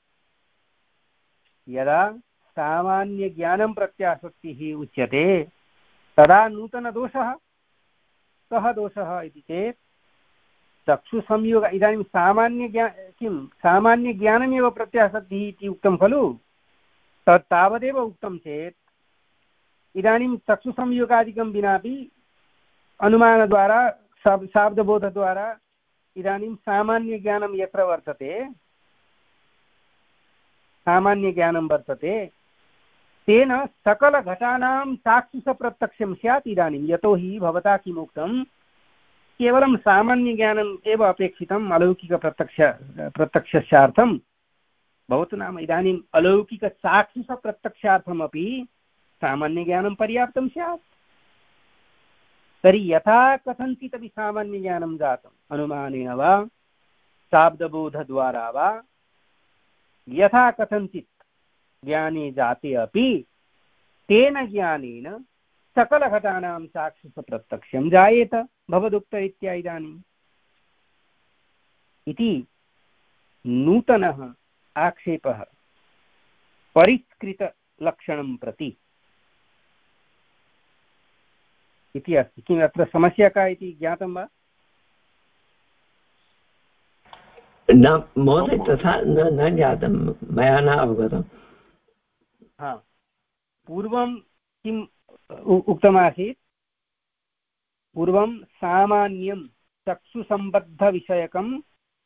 यदा सामान्यज्ञानं प्रत्यासत्तिः उच्यते तदा नूतनदोषः कः दोषः इति चेत् चक्षुसंयोग इदानीं सामान्यज्ञा किं सामान्यज्ञानमेव प्रत्यासत्तिः इति उक्तं खलु तत् तावदेव उक्तं चेत् इदानीं चक्षुसंयोगादिकं विनापि अनुमानद्वारा शाब्दबोधद्वारा इदानीं सामान्यज्ञानं यत्र वर्तते सामान्यज्ञानं वर्तते तेन सकलघटानां चाक्षुषप्रत्यक्षं स्यात् इदानीं यतोहि भवता किमुक्तं केवलं सामान्यज्ञानम् एव अपेक्षितम् अलौकिकप्रत्यक्ष प्रत्यक्षस्यार्थं भवतु नाम इदानीम् अलौकिकचाक्षुषप्रत्यक्षार्थमपि सामान्यज्ञानं पर्याप्तं स्यात् तर्हि यथा कथञ्चिदपि सामान्यज्ञानं जातम् अनुमानेन वा शाब्दबोधद्वारा वा यथा कथञ्चित् ज्ञाने जाते अपि तेन ज्ञानेन सकलघटानां चाक्षुषप्रत्यक्षं जायेत भवदुक्तरीत्या इदानीम् इति नूतनः आक्षेपः परिष्कृतलक्षणं प्रति इति अस्ति किम् अत्र समस्या का इति ज्ञातं वा न महोदय तथा न ज्ञातं मया न अवगतम् हा पूर्वं किम् उक्तमासीत् पूर्वं सामान्यं चक्षुसम्बद्धविषयकं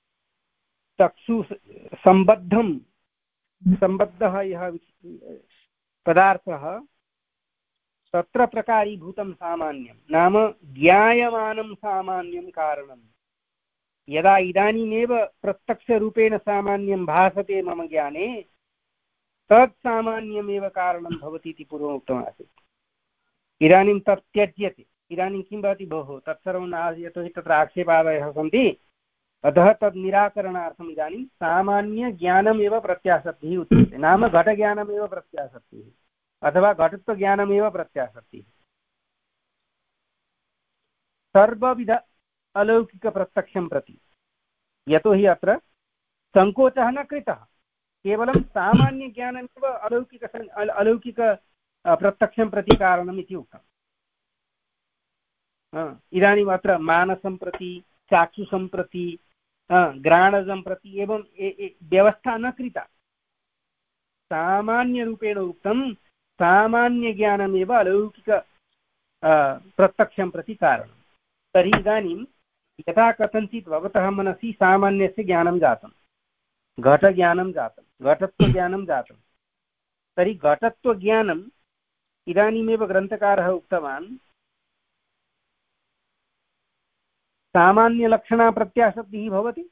चक्षुसम्बद्धं सम्बद्धः यः पदार्थः तत्र प्रकारीभूतं सामान्यं नाम ज्ञायमानं सामान्यं कारणं यदा इदानीमेव प्रत्यक्षरूपेण सामान्यं भासते मम ज्ञाने तत् सामान्यमेव कारणं भवति इति पूर्वम् उक्तमासीत् इदानीं तत् त्यज्यते इदानीं किं भवति भोः तत्सर्वं न यतोहि तत्र आक्षेपादयः सन्ति अतः तद् निराकरणार्थम् इदानीं सामान्यज्ञानमेव प्रत्यासत्तिः उच्यते नाम घटज्ञानमेव प्रत्यासत्तिः अथवा घटत्वज्ञानमेव प्रत्यासत्तिः सर्वविध अलौकिकप्रत्यक्षं प्रति यतोहि अत्र सङ्कोचः न कृतः केवलं सामान्यज्ञानमेव अलौकिक अलौकिक प्रत्यक्षं प्रति कारणम् इति उक्तम् इदानीम् अत्र मानसं प्रति चाक्षुषं प्रति घ्राणजं प्रति एवं व्यवस्था न कृता सामान्यरूपेण उक्तं सामान्यज्ञानमेव अलौकिक प्रत्यक्षं प्रति कारणं तर्हि इदानीं यथा कथञ्चित् भवतः मनसि सामान्यस्य ज्ञानं जातं घटज्ञानं जातं घटत्वज्ञानं जातं तर्हि घटत्वज्ञानम् इदानीमेव ग्रन्थकारः उक्तवान् सामान्यलक्षणा प्रत्यासत्तिः भवति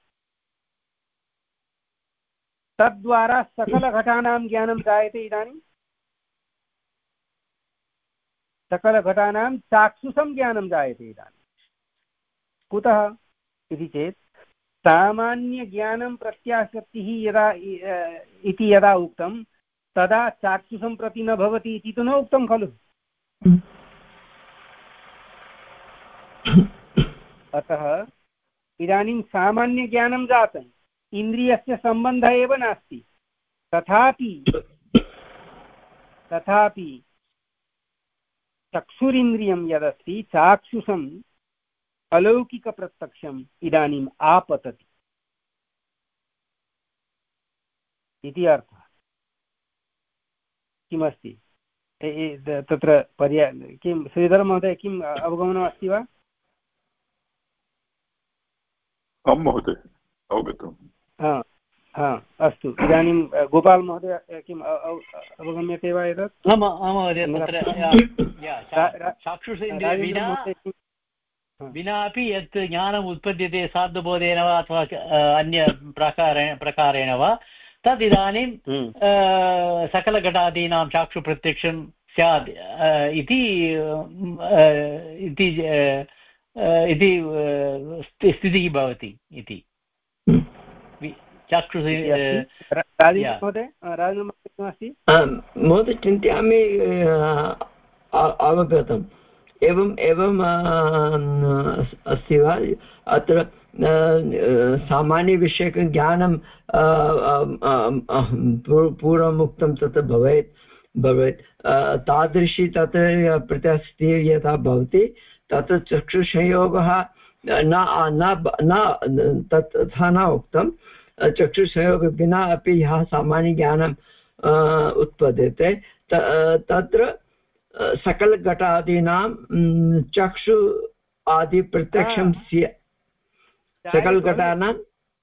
तद्वारा सकलघटानां ज्ञानं जायते इदानीं सकलघटानां चाक्षुषं ज्ञानं जायते इदानीं कुतः इति चेत् सामान्यज्ञानं प्रत्यासक्तिः यदा इति यदा उक्तं तदा चाक्षुषं प्रति न भवति इति तु न उक्तं खलु। अतः इदानीं सामान्यज्ञानं जातम्, इन्द्रियस्य सम्बन्धः एव नास्ति, तथापि तथापि चक्षुरिन्द्रियं यदस्ति चाक्षुषम् अलौकिकप्रत्यक्षम् इदानीम् आपतति इति अर्थः। किमस्ति तत्र पर्या किं श्रीधर महोदय किम् अवगमनम् अस्ति वा? आं महोदय अवगतम्। हा हा अस्तु, इदानीं गोपाल महोदय किम् अवगम्यते वा एतत्? विनापि यत् ज्ञानम् उत्पद्यते साधुबोधेन वा अथवा अन्य प्रकारेण प्रकारेण वा तद् इदानीं सकलघटादीनां चाक्षुप्रत्यक्षं स्यात् इति इति स्थितिः भवति इति चाक्षुः। महोदय चिन्तयामि अवगतम्। एवम् एवम् अस्ति वा अत्र सामान्यविषयकज्ञानं पूर्वमुक्तं तत् भवेत् भवेत् तादृशी तत् प्रत्यास्तिः यथा भवति तत् चक्षुसंयोगः न तथा न उक्तं। चक्षुसंयोग विना अपि यः सामान्यज्ञानम् उत्पद्यते तत्र सकलघटादीनां चक्षु आदि प्रत्यक्षं सकलघटानां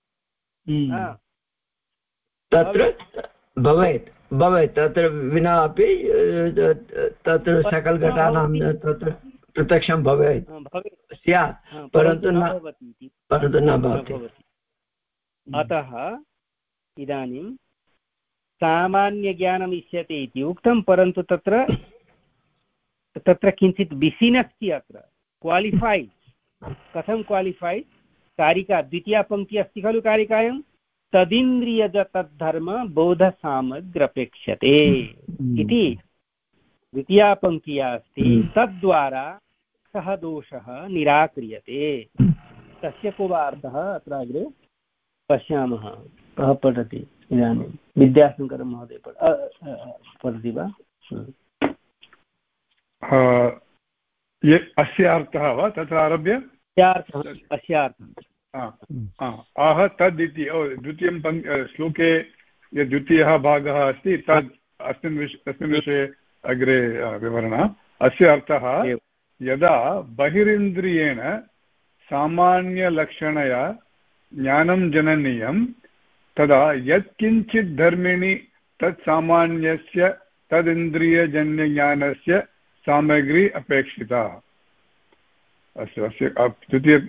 तत्र भवेत् भवेत् तत्र विना अपि तत्र सकलघटानां तत्र प्रत्यक्षं भवेत् स्यात्, परन्तु न परन्तु न भवति। अतः इदानीं सामान्यज्ञानम् इष्यते इति उक्तं, परन्तु तत्र तत्र किञ्चित् बिसिन् अस्ति, अत्र क्वालिफैड्। कथं क्वालिफैड्? कारिका द्वितीया पङ्क्तिः अस्ति खलु कारिकायां, तदिन्द्रियज तद्धर्म बोधसामग्रपेक्षते इति द्वितीया पङ्क्तिः अस्ति। तद्वारा सः दोषः निराक्रियते। तस्य को वा अर्थः अत्र अग्रे पश्यामः। कः पठति इदानीं? विद्याशङ्कर महोदय पठति वा? अस्य अर्थः वा तत्र आरभ्य? अस्य आह तद् इति द्वितीयं पङ्क् श्लोके यद् द्वितीयः भागः अस्ति तद् अस्मिन् विषये तस्मिन् विषये अग्रे विवरणः। अस्य अर्थः यदा बहिरिन्द्रियेण सामान्यलक्षणया ज्ञानं जननीयं तदा यत्किञ्चित् धर्मिणि तत् सामान्यस्य तदिन्द्रियजन्यज्ञानस्य सामग्री अपेक्षिता। अस्तु, अस्य द्वितीय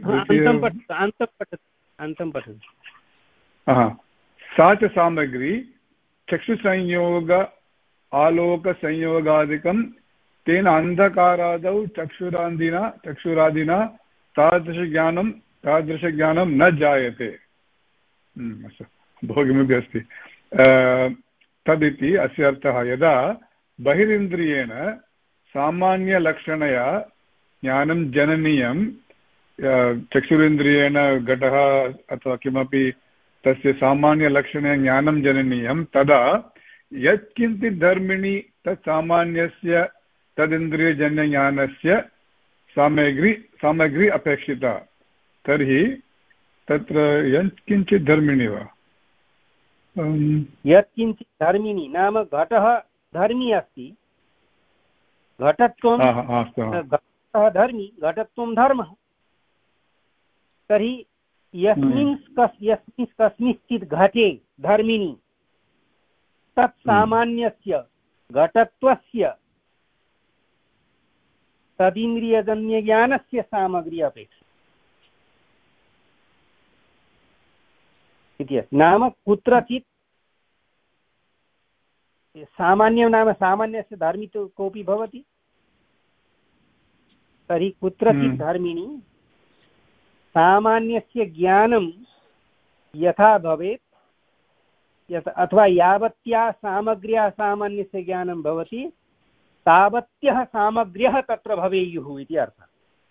सा च सामग्री चक्षुसंयोग आलोकसंयोगादिकं तेन अन्धकारादौ चक्षुरादिना चक्षुरादिना तादृशज्ञानं तादृशज्ञानं न जायते। अस्तु, बहु किमपि अस्ति तदिति अस्य अर्थः। यदा बहिरिन्द्रियेण सामान्यलक्षणया ज्ञानं जननीयं, चक्षुरिन्द्रियेण घटः अथवा किमपि तस्य सामान्यलक्षणेन ज्ञानं जननीयं तदा यत्किञ्चित् धर्मिणि तत् सामान्यस्य तदिन्द्रियजन्यज्ञानस्य सामग्री सामग्री अपेक्षिता। तर्हि तत्र यत्किञ्चित् धर्मिणि वा? यत्किञ्चित् धर्मिणि नाम घटः धर्मी अस्ति, घटत्वं घटः धर्मी, घटत्वं धर्मः। तर्हि यस्मिन् यस्मिन् कस्मिंश्चित् घटे धर्मिणि तत् सामान्यस्य घटत्वस्य तदिन्द्रियजन्यज्ञानस्य सामग्री अपेक्षिता इति अस्ति। नाम कुत्रचित् सामान्यं नाम सामान्यस्य धर्मी तु कोऽपि भवति, तर्हि कुत्रचित् धर्मिणि सामान्यस्य ज्ञानं यथा भवेत् यत् अथवा यावत्या सामग्र्या सामान्यस्य ज्ञानं भवति तावत्यः सामग्र्यः तत्र भवेयुः इति अर्थः।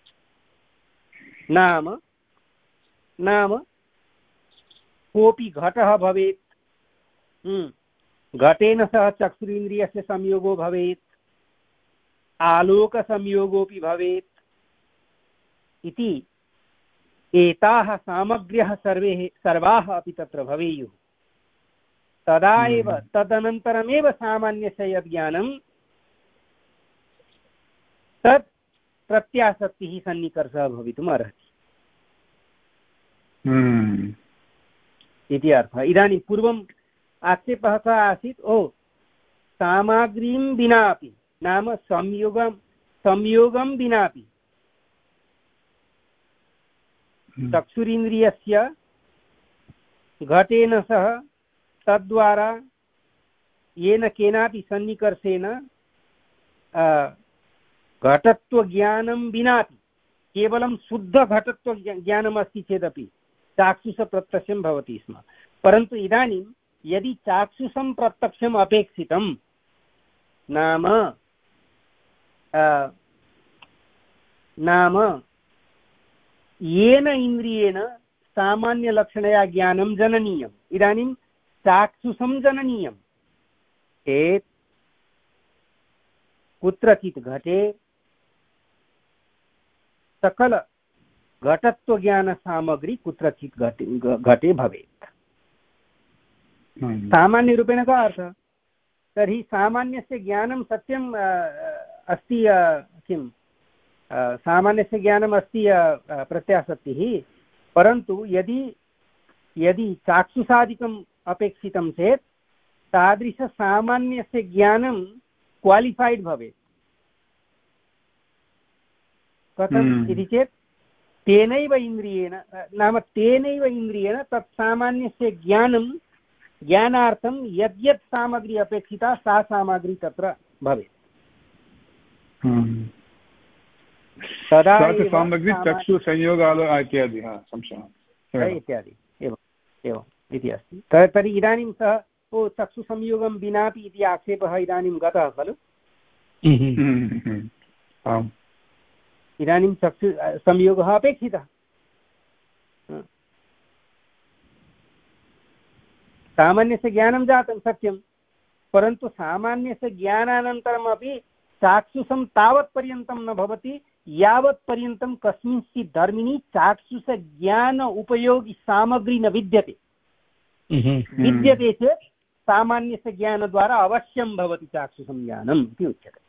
नाम नाम कोऽपि घटः भवेत्, घटेन सह चक्षुरिन्द्रियस्य संयोगो भवेत्, आलोकसंयोगोऽपि भवेत् इति एताः सामग्र्यः सर्वे सर्वाः अपि तत्र भवेयुः। तदा एव तदनन्तरमेव सामान्यस्य यद् ज्ञानं तत् प्रत्यासक्तिः सन्निकर्षः भवितुम् अर्हति इति अर्थः। इदानीं पूर्वम् आक्षेपः कः आसीत्, ओ सामग्रीं विनापि नाम संयोगं संयोगं विनापि चक्षुरिन्द्रियस्य घटेन सह तद्वारा येन केनापि सन्निकर्षेण घटत्वज्ञानं विनापि केवलं शुद्धघटत्वज्ञानमस्ति चेदपि चाक्षुषप्रत्यक्षं भवति स्म। परन्तु इदानीं यदि चाक्षुषं प्रत्यक्षम् अपेक्षितं नाम नाम येन इन्द्रियेण सामान्यलक्षणया ज्ञानं जननीयम्, इदानीं चाक्षुषं जननीयं चेत् कुत्रचित् घटे सकल घटत्वज्ञानसामग्री कुत्रचित् घटे घटे भवेत्। सामान्यरूपेण कः अर्थः? तर्हि सामान्यस्य ज्ञानं सत्यं अस्ति, किं सामान्यस्य ज्ञानम् अस्ति प्रत्यासक्तिः, परन्तु यदि यदि चाक्षुषादिकम् अपेक्षितं चेत् तादृशसामान्यस्य ज्ञानं क्वालिफैड् भवेत्। कथम् इति चेत् तेनैव इन्द्रियेण नाम तेनैव इन्द्रियेण तत् सामान्यस्य ज्ञानं ज्ञानार्थं यद्यत् सामग्री अपेक्षिता सा सामग्री तत्र भवेत्। तदा सामग्री चक्षुसंयोगालो इत्यादि इत्यादि एवम् एवम् इति अस्ति। तर्हि इदानीं सः ओ चक्षुसंयोगं विनापि इति आक्षेपः इदानीं गतः खलु। इदानीं चक्षु संयोगः अपेक्षितः। सामान्यस्य ज्ञानं जातं सत्यं, परन्तु सामान्यस्य ज्ञानानन्तरमपि चाक्षुषं तावत्पर्यन्तं न भवति यावत्पर्यन्तं कस्मिंश्चित् धर्मिणि चाक्षुषज्ञान उपयोगि सामग्री न विद्यते। विद्यते चेत् सामान्यस्य ज्ञानद्वारा अवश्यं भवति चाक्षुषं ज्ञानम् इति उच्यते।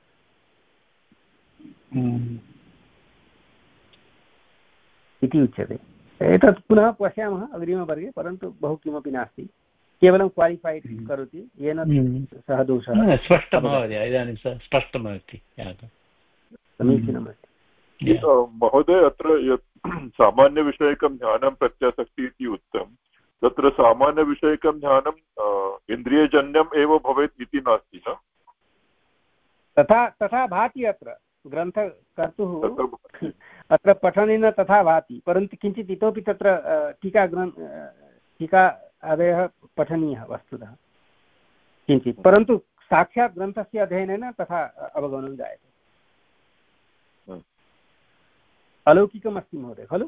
इति उच्यते। एतत् पुनः पश्यामः अग्रिमवर्गे, परन्तु बहु किमपि नास्ति, केवलं क्वालिफैड् करोति येन सः दोषः स्पष्टं महोदय। इदानीं स्पष्टमस्ति, समीचीनमस्ति महोदय। अत्र यत् सामान्यविषयकं ज्ञानं प्रत्यासक्ति इति उक्तं, तत्र सामान्यविषयकं ज्ञानं इन्द्रियजन्यम् एव भवेत् इति नास्ति न? तथा तथा भाति अत्र ग्रन्थकर्तुः अत्र पठनेन तथा भाति, परन्तु किञ्चित् इतोपि तत्र टीका ग्रन्थ टीका आदयः पठनीयः वस्तुतः किञ्चित्, परन्तु साक्षात् ग्रन्थस्य अध्ययनेन तथा अवगमनं जायते। अलौकिकमस्ति महोदय खलु?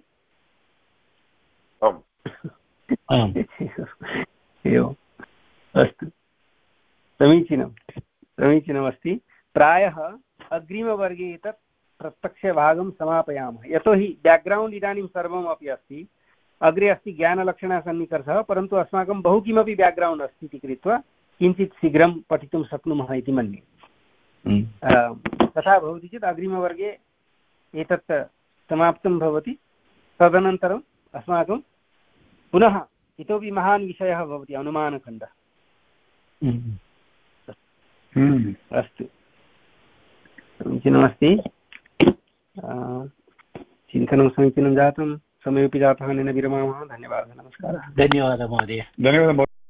एवम् अस्तु, समीचीनं समीचीनमस्ति। प्रायः अग्रिमवर्गे एतत् प्रत्यक्षभागं समापयामः, यतोहि बेक्ग्रौण्ड् इदानीं सर्वमपि अस्ति। अग्रे अस्ति ज्ञानलक्षणसन्निकर्षः, परन्तु अस्माकं बहु किमपि बेक्ग्रौण्ड् अस्ति इति कृत्वा किञ्चित् शीघ्रं पठितुं शक्नुमः इति मन्ये। तथा भवति चेत् अग्रिमवर्गे एतत् समाप्तं भवति। तदनन्तरम् अस्माकं पुनः इतोपि महान् विषयः भवति, अनुमानखण्डः। अस्तु, समीचीनमस्ति। चिन्तनं समीचीनं जातं, समयोपि जातः, अनेन विरमामः। धन्यवादः, नमस्कारः। धन्यवादः महोदय। धन्यवादः।